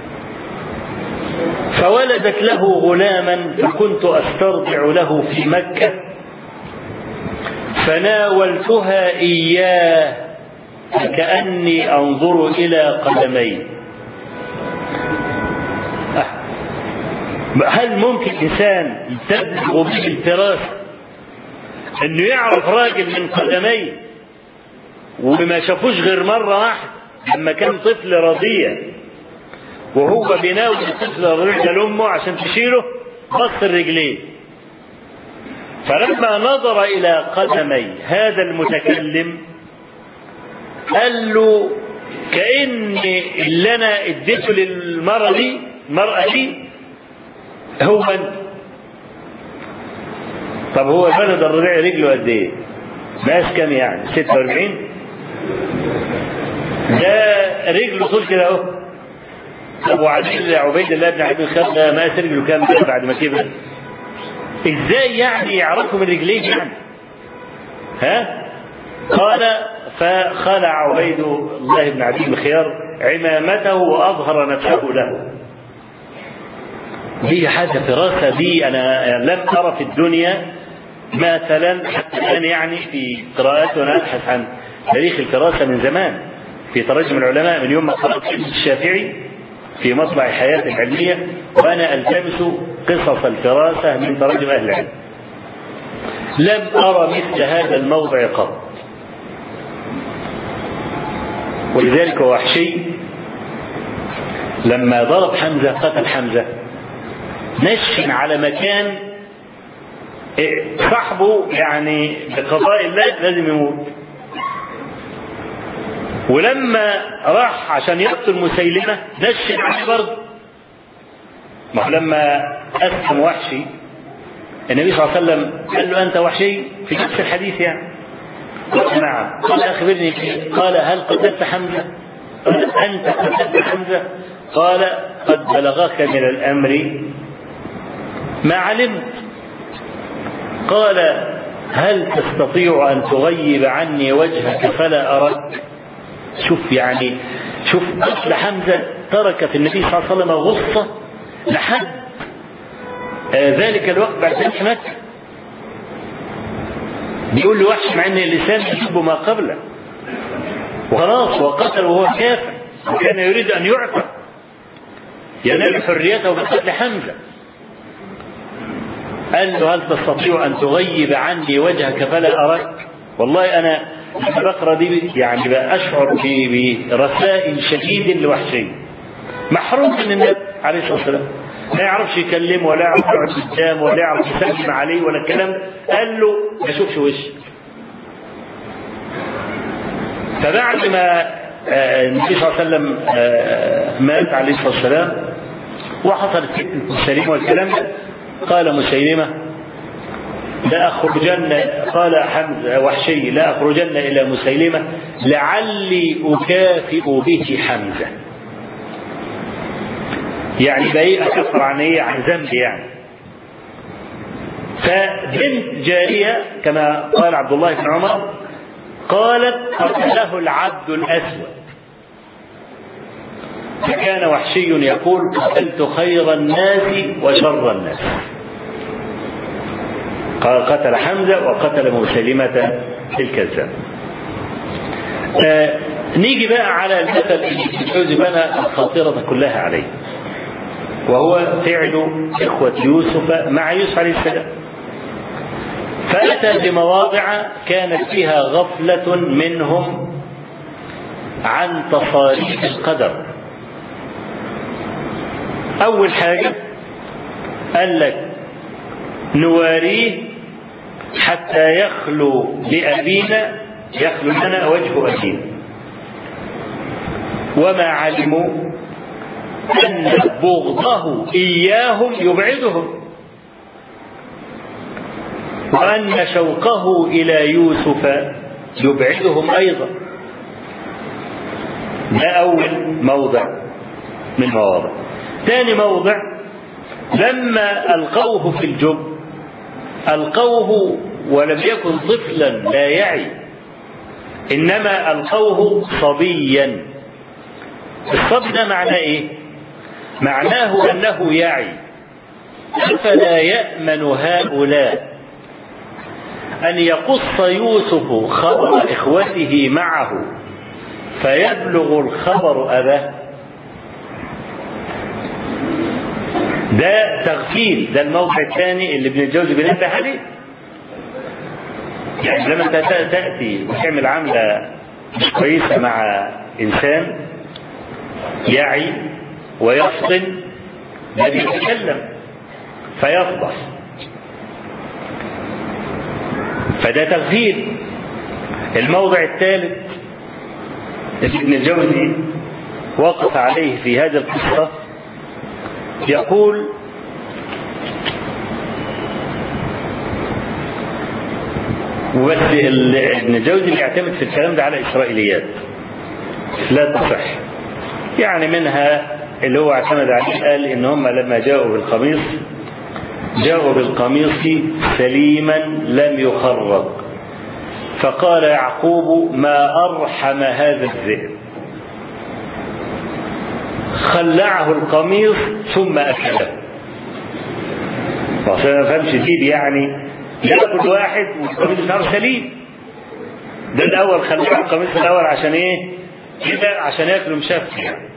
فولدت له غلاما، فكنت أسترضع له في مكة، فناولتها إياه فكأني أنظر إلى قدمي. هل ممكن إنسان تبلغ به الفراسة أنه يعرف راجل من قدميه وما شافوش غير مرة واحدة لما كان طفل رضيع، وهو بيناول الطفل الرضيع لأمه عشان تشيله بص الرجلين، فلما نظر إلى قدمي هذا المتكلم قال له: كأن اللي أنا اديته للمرأة دي هو أنت. طب هو الولد الرضيع رجله قد ايه؟ مقاس كام يعني؟ 46؟ ده رجله طول كده اهو. طب وعديل عبيد الله بن عدي الخيار ده مقاس رجله كام بعد ما كبر؟ ازاي يعني يعرفوا من رجليه يعني؟ ها؟ قال: فخلع عبيد الله بن عدي الخيار عمامته وأظهر نفسه له. دي حاجة فراسة، دي أنا لم أرى في الدنيا مثلا حتى الآن، يعني في قراءات وأنا أبحث عن تاريخ الفراسة من زمان في تراجم العلماء، من يوم ما قرأت الشافعي في مطلع حياة العلمية وأنا ألتمس قصص الفراسة من تراجم أهل العلم، لم أرى مثل هذا الموضع قط. ولذلك وحشي لما ضرب حمزة قتل حمزة نشن على مكان صاحبه، يعني بقضاء الله لازم يموت. ولما راح عشان يقتل مسيلمة نشن عليه برضه. ما لما أسلم وحشي النبي صلى الله عليه وسلم قال له: أنت وحشي؟ في نفس الحديث يعني. قال: نعم. قال: أخبرني فيه. قال: هل قتلت حمزة؟ قال: أنت قتلت حمزة؟ قال: قد بلغك من الأمر ما علمت. قال: هل تستطيع أن تغيب عني وجهك فلا أراك؟ شوف يعني، شوف قتل حمزة ترك في النبي صلى الله عليه وسلم غصة لحد ذلك الوقت بعد فتح مكة. بيقول له وحش مع ان اللسان يحب ما قبله، وخلاص وقتل وهو كافر وكان يريد أن يعتق ينال حريته بقتل حمزة. قال له هل تستطيع أن تغيب عني وجهك فلا أراك؟ والله أنا البقرة دي يعني بأشعر برثاء شديد لوحشي، محروم من النبي عليه الصلاة والسلام، لا يعرفش يكلمه ولا يعرف يقعد قدامه ولا يعرف يسلم عليه ولا الكلام. قال له ما اشوفش وشك. فبعد ما النبي صلى الله عليه وسلم مات عليه الصلاة والسلام وحصلت فتنة مسيلمة والكلام ده، قال مسيلمة لا أخرجن، قال حمزة وحشي لا أخرجن إلى مسيلمة لعلي أكافئ به حمزة، يعني بقى أكفر عن إيه؟ عن ذنب يعني. فبنت جارية كما قال عبد الله بن عمر قالت قتله العبد الأسود، فكان وحشي يقول قتلت خير الناس وشر الناس. قال قتل حمزة وقتل مسيلمة الكذاب. نيجي بقى على المثل اللي بتحوز بنا الخاطرة كلها عليه، وهو فعل إخوة يوسف مع يوسف عليه السلام. فأتى بمواضع كانت فيها غفلة منهم عن تصاريف القدر. أول حاجة قال لك نواريه حتى يخلو لأبينا، يخلو لنا وجه أبينا، وما علموا أن بغضه إياهم يبعدهم، وأن شوقه إلى يوسف يبعدهم أيضا. ده أول موضع من مواضع. ثاني موضع لما ألقوه في الجب ألقوه ولم يكن طفلا لا يعي، إنما ألقوه صبيا. الصبي ده معناه إيه؟ معناه أنه يعي. فلا يأمن هؤلاء أن يقص يوسف خبر إخوته معه فيبلغ الخبر أباه. ده تغفيل. ده الموضع الثاني اللي ابن الجوزي بينبه عليه. يعني لما تأتي وتعمل عملة مش كويسة مع إنسان يعي ويفطن لا بيتكلم فيفضح، فده تغفيل. الموضع الثالث ابن الجوزي وقف عليه في هذه القصة، يقول وبس ابن الجوزي بيعتمد في الكلام ده على إسرائيليات لا تصح، يعني منها اللي هو اعتمد عليه قال إن هم لما جاءوا بالقميص جاءوا بالقميص سليما لم يخرق، فقال يعقوب ما أرحم هذا الذئب، خلعه القميص ثم أكله. وعشان ما فهمش دي يعني يأكل واحد والقميص بتاعه سليم، ده الأول خلعه القميص الأول عشان إيه؟ كده عشان يأكله مشاف يعني.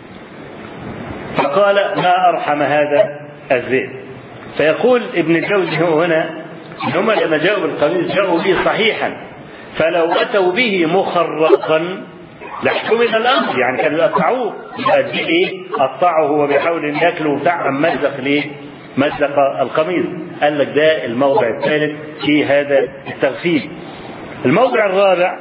فقال ما أرحم هذا الذئب. فيقول ابن الجوزي هنا إن هم لما جاءوا بالقميص جاءوا به صحيحا، فلو أتوا به مخرقا لاحتمل الأمر، يعني كانوا يقطعوه يؤدي إيه؟ قطعه هو بيحاول إن ياكله وبتاع مزق ليه؟ مزق القميص. قال لك ده الموضع الثالث في هذا التغفيل. الموضع الرابع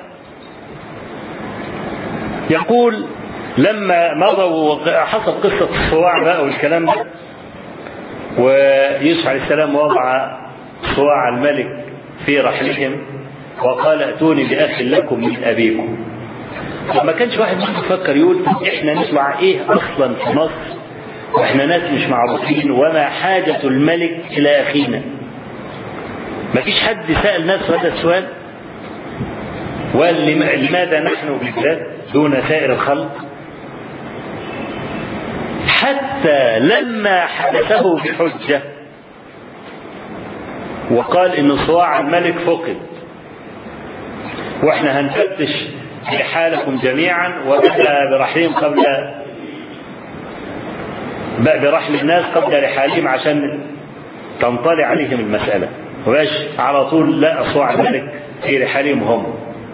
يقول لما مضوا حصل قصة الصواع بقى والكلام ده، ويوسف عليه السلام وضع صواع الملك في رحلهم وقال ائتوني بأخ لكم من أبيكم. فما كانش واحد يفكر يقول احنا نطلع ايه اصلا في مصر واحنا ناس مش معروفين، وما حاجة الملك الى اخينا؟ ما فيش حد سأل نفسه هذا السؤال؟ ولماذا نحن بالذات دون سائر الخلق؟ حتى لما حدثه بحجة وقال ان صواع الملك فقد واحنا هنفتش رحالكم جميعا وبدأ برحلهم برحل الناس قبل رحالهم عشان تنطلع عليهم المسألة، وباش على طول لا أصوع ذلك في رحالهم هم.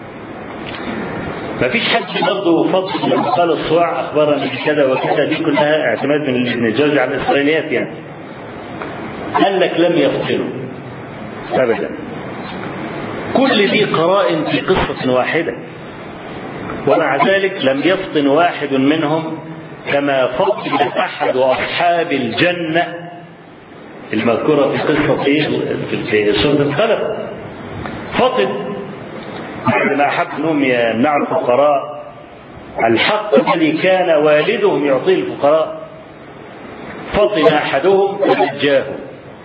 ما فيش حد برضه فضل لما قال الصواع أخبرني بكذا وكذا، دي كلها اعتماد من ابن الجوزي على الإسرائيليات يعني. قال لك لم يفطنوا أبدا، كل دي قرائن في قصة واحدة، ومع ذلك لم يفطن واحد منهم كما فطن أحد أصحاب الجنة المذكورة في قصة في سورة القلم. فطن بعد ما أحب أنهم يمنعوا الفقراء الحق الذي كان والدهم يعطيه الفقراء، فطن أحدهم فنجاهم،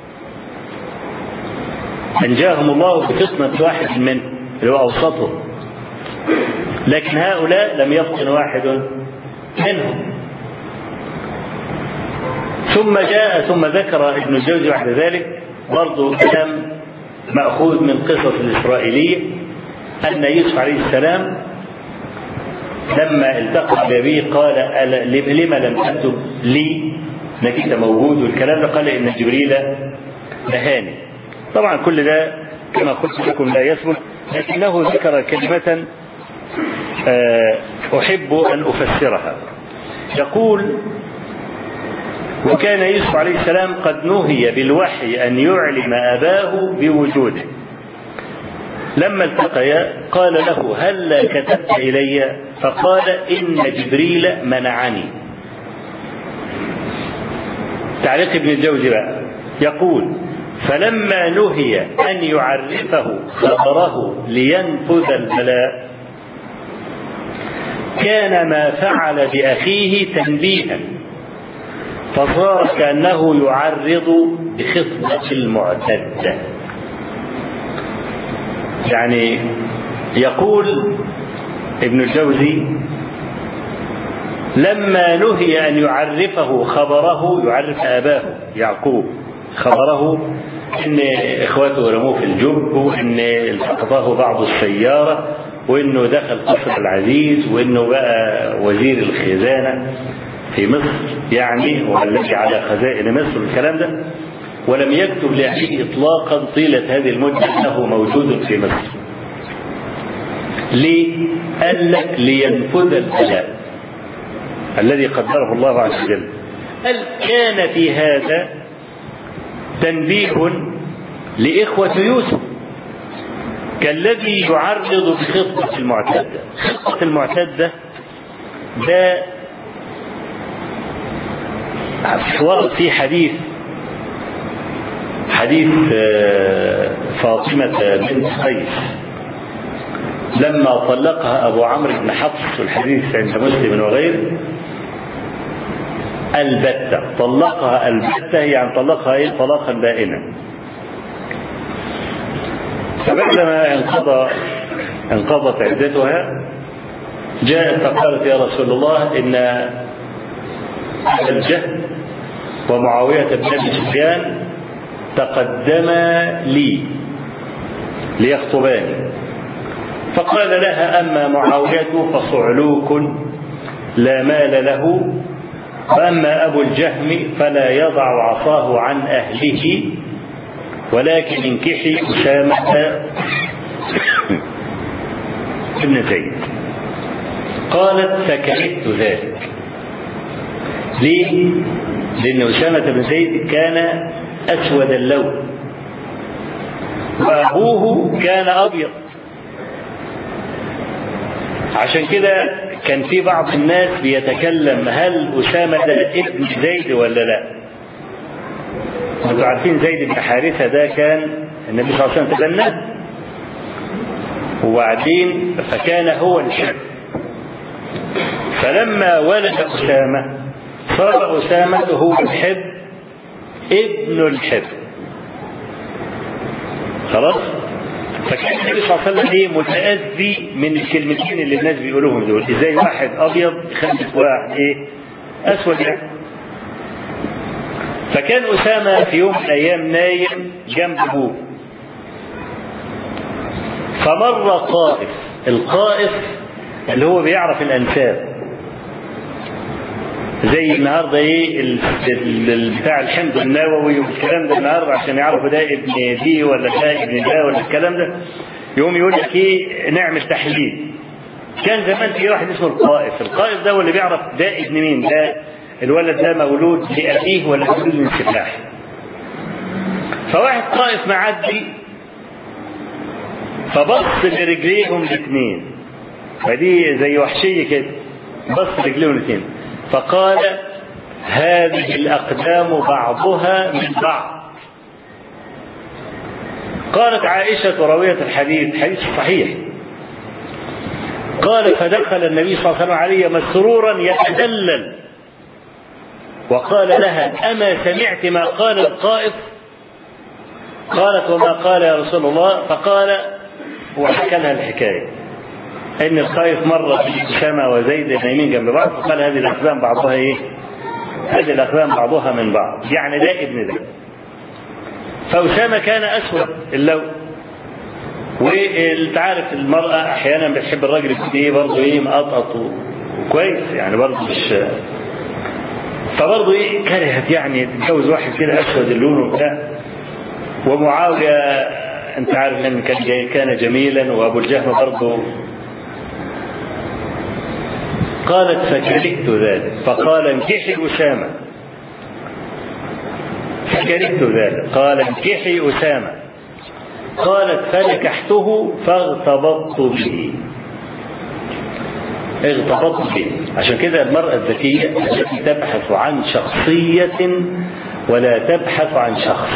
أنجاهم الله بفطنة واحد منه اللي هو أوسطهم، لكن هؤلاء لم يفطن واحد منهم. ثم ذكر ابن الجوزي بعد ذلك برضه كلام مأخوذ من قصص الإسرائيلية أن يوسف عليه السلام لما التقى بأبيه قال لما لم تكتب لي انك انت موجود، والكلام ده قال ان جبريل نهاني. طبعا كل ده كما قلت لكم لا يثبت، لكنه ذكر كلمة أحب أن أفسرها. يقول: وكان يوسف عليه السلام قد نهي بالوحي أن يعلم أباه بوجوده، لما التقيا قال له: هل كتبت إلي؟ فقال: إن جبريل منعني. تعليق ابن الجوزي بقى يقول: فلما نهي أن يعرفه خبره لينفذ البلاء كان ما فعل بأخيه تنبيها، فصار كأنه يعرض بخطبة المعتدة. يعني يقول ابن الجوزي: لما نهي أن يعرفه خبره، يعرف أباه يعقوب خبره إن إخواته رموه في الجب، وإن التقطه بعض السيارة، وإنه دخل قصر العزيز، وإنه بقى وزير الخزانة في مصر يعني، والذي على خزائن مصر والكلام ده، ولم يكتب لأخيه إطلاقا طيلة هذه المدة أنه موجود في مصر. ليه؟ قال لك لينفذ البلاء الذي قدره الله عز وجل. قال: كان في هذا تنبيه لإخوة يوسف كالذي يعرض بخطة المعتدة. خطة المعتدة ده ورد في حديث فاطمة بنت قيس لما طلقها أبو عمرو بن حفص، والحديث عند مسلم وغيره، البتة، طلقها البتة يعني طلقها طلاقا بائنا. فبعدما انقضت عدتها جاءت فقالت: يا رسول الله، إن أهل الجهل ومعاوية بن أبي سفيان تقدما لي ليخطباني. فقال لها: أما معاوية فصعلوك لا مال له، وأما أبو الجهم فلا يضع عصاه عن أهله، ولكن انكحي أسامة ابن زيد. قالت: فكرهت ذلك. ليه؟ لأن أسامة بن زيد كان أسود اللون وأبوه كان أبيض، عشان كده كان في بعض الناس بيتكلم هل أسامة ده ابن زيد ولا لا. انتوا عارفين زيد بن حارثة ده كان النبي صلى الله عليه وسلم تبناه، وبعدين فكان هو الحب، فلما ولد أسامة صار أسامة هو الحب ابن الحب. خلاص؟ فكان النبي صلى الله عليه وسلم متأذي من الكلمتين اللي الناس بيقولوهم دول، ازاي واحد ابيض يخلف واحد اسود يعني. فكان أسامة في يوم من الأيام نايم جنب أبوه، فمر قائف. القائف اللي هو بيعرف الأنساب، زي النهارده بتاع الحمض النووي والكلام ده النهارده عشان يعرفوا ده ابن دي ولا ده ابن ده ولا الكلام ده، يقوم يقول لك نعمل تحليل. كان زمان في واحد اسمه القائف ده هو اللي بيعرف ده ابن مين، ده الولد ده مولود لأبيه ولا مولود من سفاح. فواحد قائف معدي فبص لرجليهم الاثنين، فدي زي وحشية كده، بص لرجليهم الاثنين فقال هذه الأقدام بعضها من بعض. قالت عائشة راوية الحديث، حديث صحيح، قال فدخل النبي صلى الله عليه وسلم علي مسرورا يتدلل وقال لها أما سمعت ما قال القائف؟ قالت وما قال يا رسول الله؟ فقال وحكى لها الحكاية ان القائف مر بأسامة وزيد نايمين جنب بعض، فقال هذه الأقدام بعضها هذه الأقدام بعضها من بعض، يعني ده ابن ده. فأسامة كان أسود اللون، وانت عارف المرأة أحيانا بتحب الراجل يكون برضه مقطط وكويس، يعني برضه مش، فبرضه كرهت يعني تتجوز واحد كده أسود اللون وبتاع. ومعاوية انت عارف ان كان جميلا، وابو الجهم برضه. قالت فكرهت ذلك، فقال انكحي أسامة. فكرهت ذلك، قال انكحي أسامة. قالت فنكحته فاغتبطت به. اغتبطت به. عشان كده المرأة الذكية التي تبحث عن شخصية ولا تبحث عن شخص.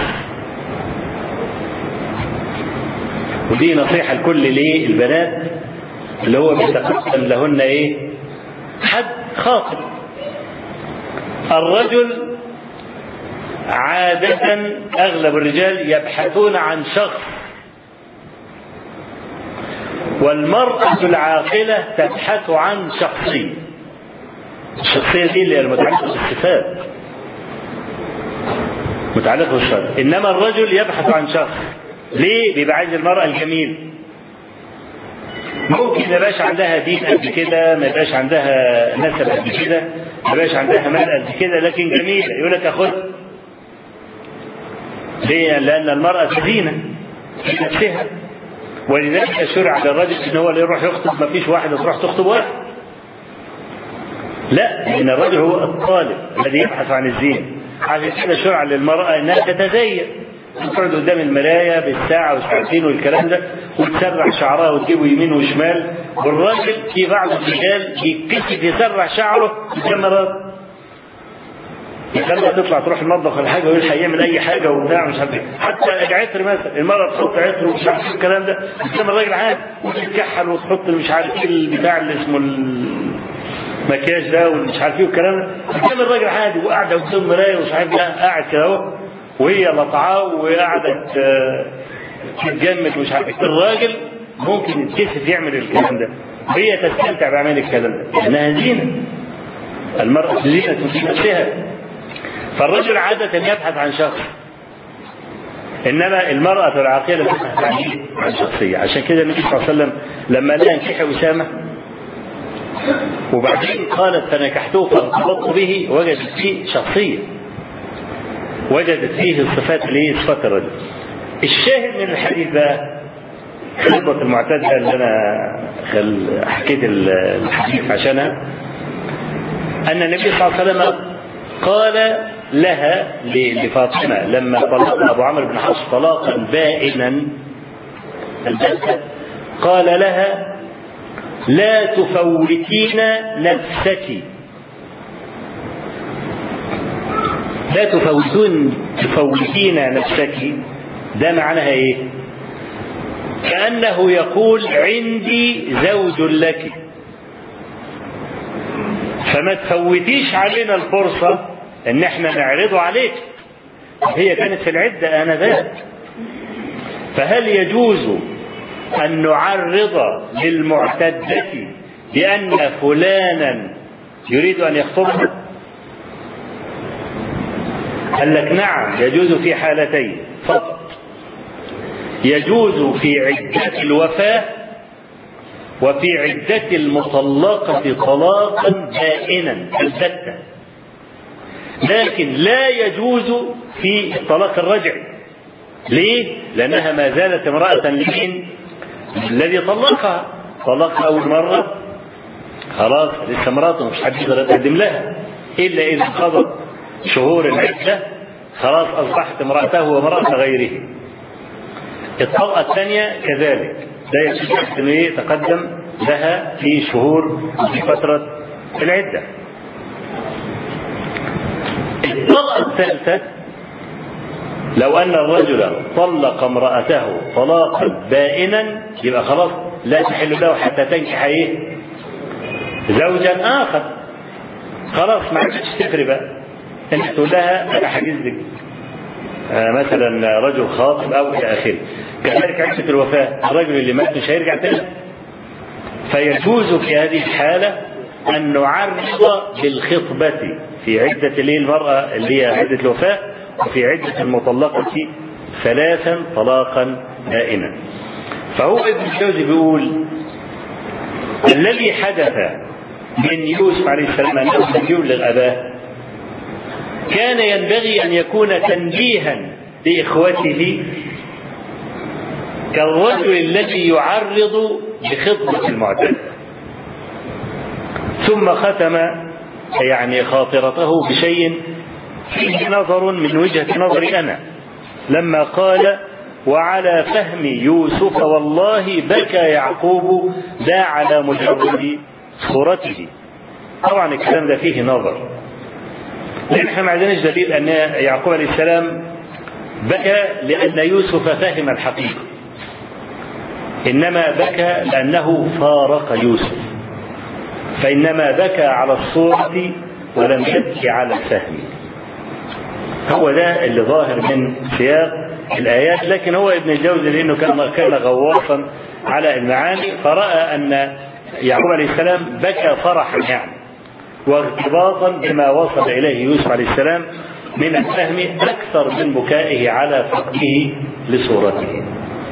ودي نصيحة لكل البنات اللي هو بيتقدم لهن حد خاطب. الرجل عادة أغلب الرجال يبحثون عن شخص، والمرأة العاقلة تبحث عن شخصية. الشخصية دي اللي متعلقة بالصفات، متعلقة بالشخص. إنما الرجل يبحث عن شخص. ليه؟ بيبقى عايز المرأة الجميل. ممكن ما يبقاش عندها دين قد كده، ما يبقاش عندها نسب قد كده، ما يبقاش عندها مال قد كده، لكن جميلة، يقول لك أخذها. ليه؟ لأن المرأة زينة في نفسها، ولذلك شرع للرجل إن هو اللي يروح يخطب، ما فيش واحدة تروح تخطب واحد. لا، لأن الرجل هو الطالب الذي يبحث عن الزينة. عشان كده شرع للمرأة إنها تتزين، تقعد قدام المراية بالساعة والساعتين والكلام ده، وتسرح شعرها وتجيبه يمين وشمال. والراجل في بعض الرجال يتكسف يسرح شعره قدام مراته، يخليها تطلع تروح المطبخ ولا حاجه ويلحق يعمل اي حاجه وبتاع مش عارف ايه. حتى العطر مثلا، المرأة تحط عطر ومش عارف ايه الكلام ده قدام الراجل عادي، وتتكحل وتحط مش عارف ايه البتاع اللي اسمه المكياج ده ومش عارف ايه والكلام ده قدام الراجل عادي، وقاعده قدام المرايه ومش عارف ايه، قاعد كده اهو وهي لطعاه وقاعده تتجمد ومش عارف ايه. الراجل ممكن يتكسف يعمل الكلام ده، وهي تستمتع بعمل الكلام ده لانها زينه. المرأة زينة في نفسها. فالرجل عادة يبحث عن شخص، إنما المرأة العاقلة تبحث عن شخصية. عشان كده النبي صلى الله عليه وسلم لما لا ينكح أسامة وبعدين قالت فنكحته فارتبطت به، وجدت فيه شخصية، وجدت فيه الصفات اللي هي صفات الرجل. الشاهد من الحديث بقى خطبة المعتدة اللي أنا حكيت الحديث عشانها، أن النبي صلى الله عليه وسلم قال لها لفاطمة لما طلق أبو عمرو بن حفص طلاقا بائنا البتة، قال لها لا تفوتين نفسك، لا تفوتين نفسك. ده معناها ايه؟ كأنه يقول عندي زوج لك، فما تفوتيش علينا الفرصة ان احنا نعرضه عليك. هي كانت في العدة آنذاك، فهل يجوز أن نعرض للمعتدة بأن فلانا يريد أن يخطبها؟ قال لك نعم، يجوز في حالتين فقط. يجوز في عدة الوفاة وفي عدة المطلقة طلاقا بائنا البتة، لكن لا يجوز في الطلاق الرجعي. ليه؟ لأنها ما زالت امرأة لمين؟ الذي طلقها أول مرة، خلاص لسه امرأته مش حد يقدر يتقدم لها إلا إذا انقضت شهور العدة، خلاص أصبحت امرأته وامرأة غيره. الطلقة الثانية كذلك لا يجوز أن يتقدم لها في شهور في فترة العدة. الطلقة الثالثة لو أن الرجل طلق امرأته طلاقا بائنا يبقى خلاص لا تحل له حتى تنكح زوجا آخر، خلاص ما عادش تفرق بقى. أنت تقول لها أنا حاجز لك مثلا رجل خاطب أو إلى آخره. كذلك عدة الوفاة، الرجل اللي مات مش هيرجع تاني. فيجوز في هذه الحالة أن نعرض بالخطبة في عدة المرأة اللي هي عدة الوفاة، وفي عدة المطلقة 3 طلاقا بائنا. فهو ابن الجوزي بيقول الذي حدث من يوسف عليه السلام أنه لم يبلغ أباه كان ينبغي أن يكون تنبيها لإخوته كالرجل الذي يعرض بخطبة المعتدة. ثم ختم يعني خاطرته بشيء فيه نظر من وجهة نظري أنا لما قال وعلى فهم يوسف والله بكى يعقوب لا على مجرد صورته. طبعا الكلام ده فيه نظر، لأن احنا ما عندناش دليل أن يعقوب عليه السلام بكى لأن يوسف فهم الحقيقة، إنما بكى لأنه فارق يوسف، فإنما بكى على الصورة ولم يبكي على الفهم. هو ده اللي ظاهر من سياق الآيات. لكن هو ابن الجوزي لأنه كان غواصا على المعاني فرأى أن يعقوب عليه السلام بكى فرحا يعني وارتباطا بما وصل إليه يوسف عليه السلام من الفهم أكثر من بكائه على فقده لصورته.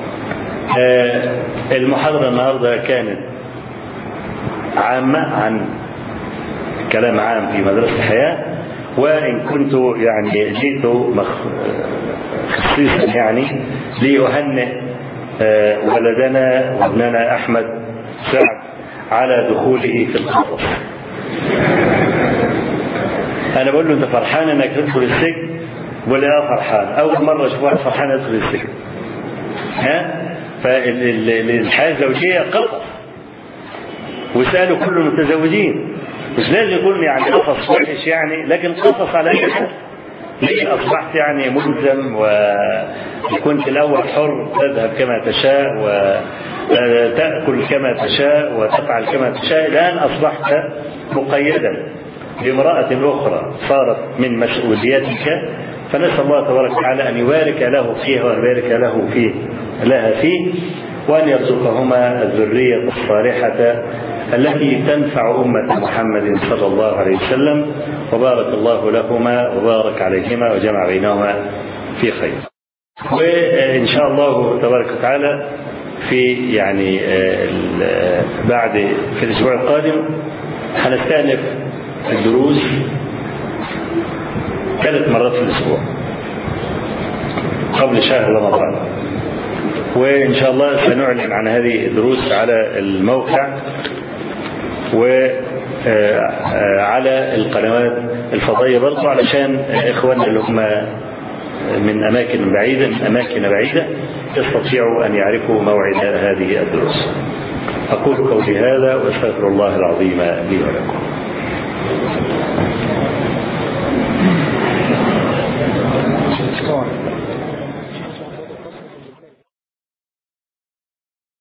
المحاضرة النهاردة كانت عامة عن كلام عام في مدرسة الحياة، وإن كنت يعني جئت خصيصا يعني لأهنئ ولدنا وابننا أحمد سعد على دخوله في القصص. أنا بقول له أنت فرحان إنك تدخل السجن؟ ولا فرحان؟ أول مرة أشوف واحد فرحان يدخل السجن. فالحياة الزوجية قصص، وسألوا كل المتزوجين، مش لازم يكون يعني قصص وحش يعني، لكن قصص على أي حال. ليه أصبحت يعني ملزم وكنت الأول حر تذهب كما تشاء وتأكل كما تشاء وتفعل كما تشاء، الآن أصبحت مقيدا بامرأة أخرى صارت من مسؤوليتك. فنسأل الله تبارك وتعالى أن يبارك له فيها ويبارك لها فيه، وأن يرزقهما الذرية الصالحة التي تنفع أمة محمد صلى الله عليه وسلم. وبارك الله لهما وبارك عليهما وجمع بينهما في خير. وإن شاء الله تبارك وتعالى في يعني في الأسبوع القادم هنستأنف الدروس 3 مرات في الأسبوع قبل شهر رمضان، وإن شاء الله سنعلن عن هذه الدروس على الموقع وعلى القنوات الفضائية برضو، علشان إخواننا اللي هم من أماكن بعيدة يستطيعوا أن يعرفوا موعد هذه الدروس. أقول قولي هذا وأستغفر الله العظيم لي ولكم.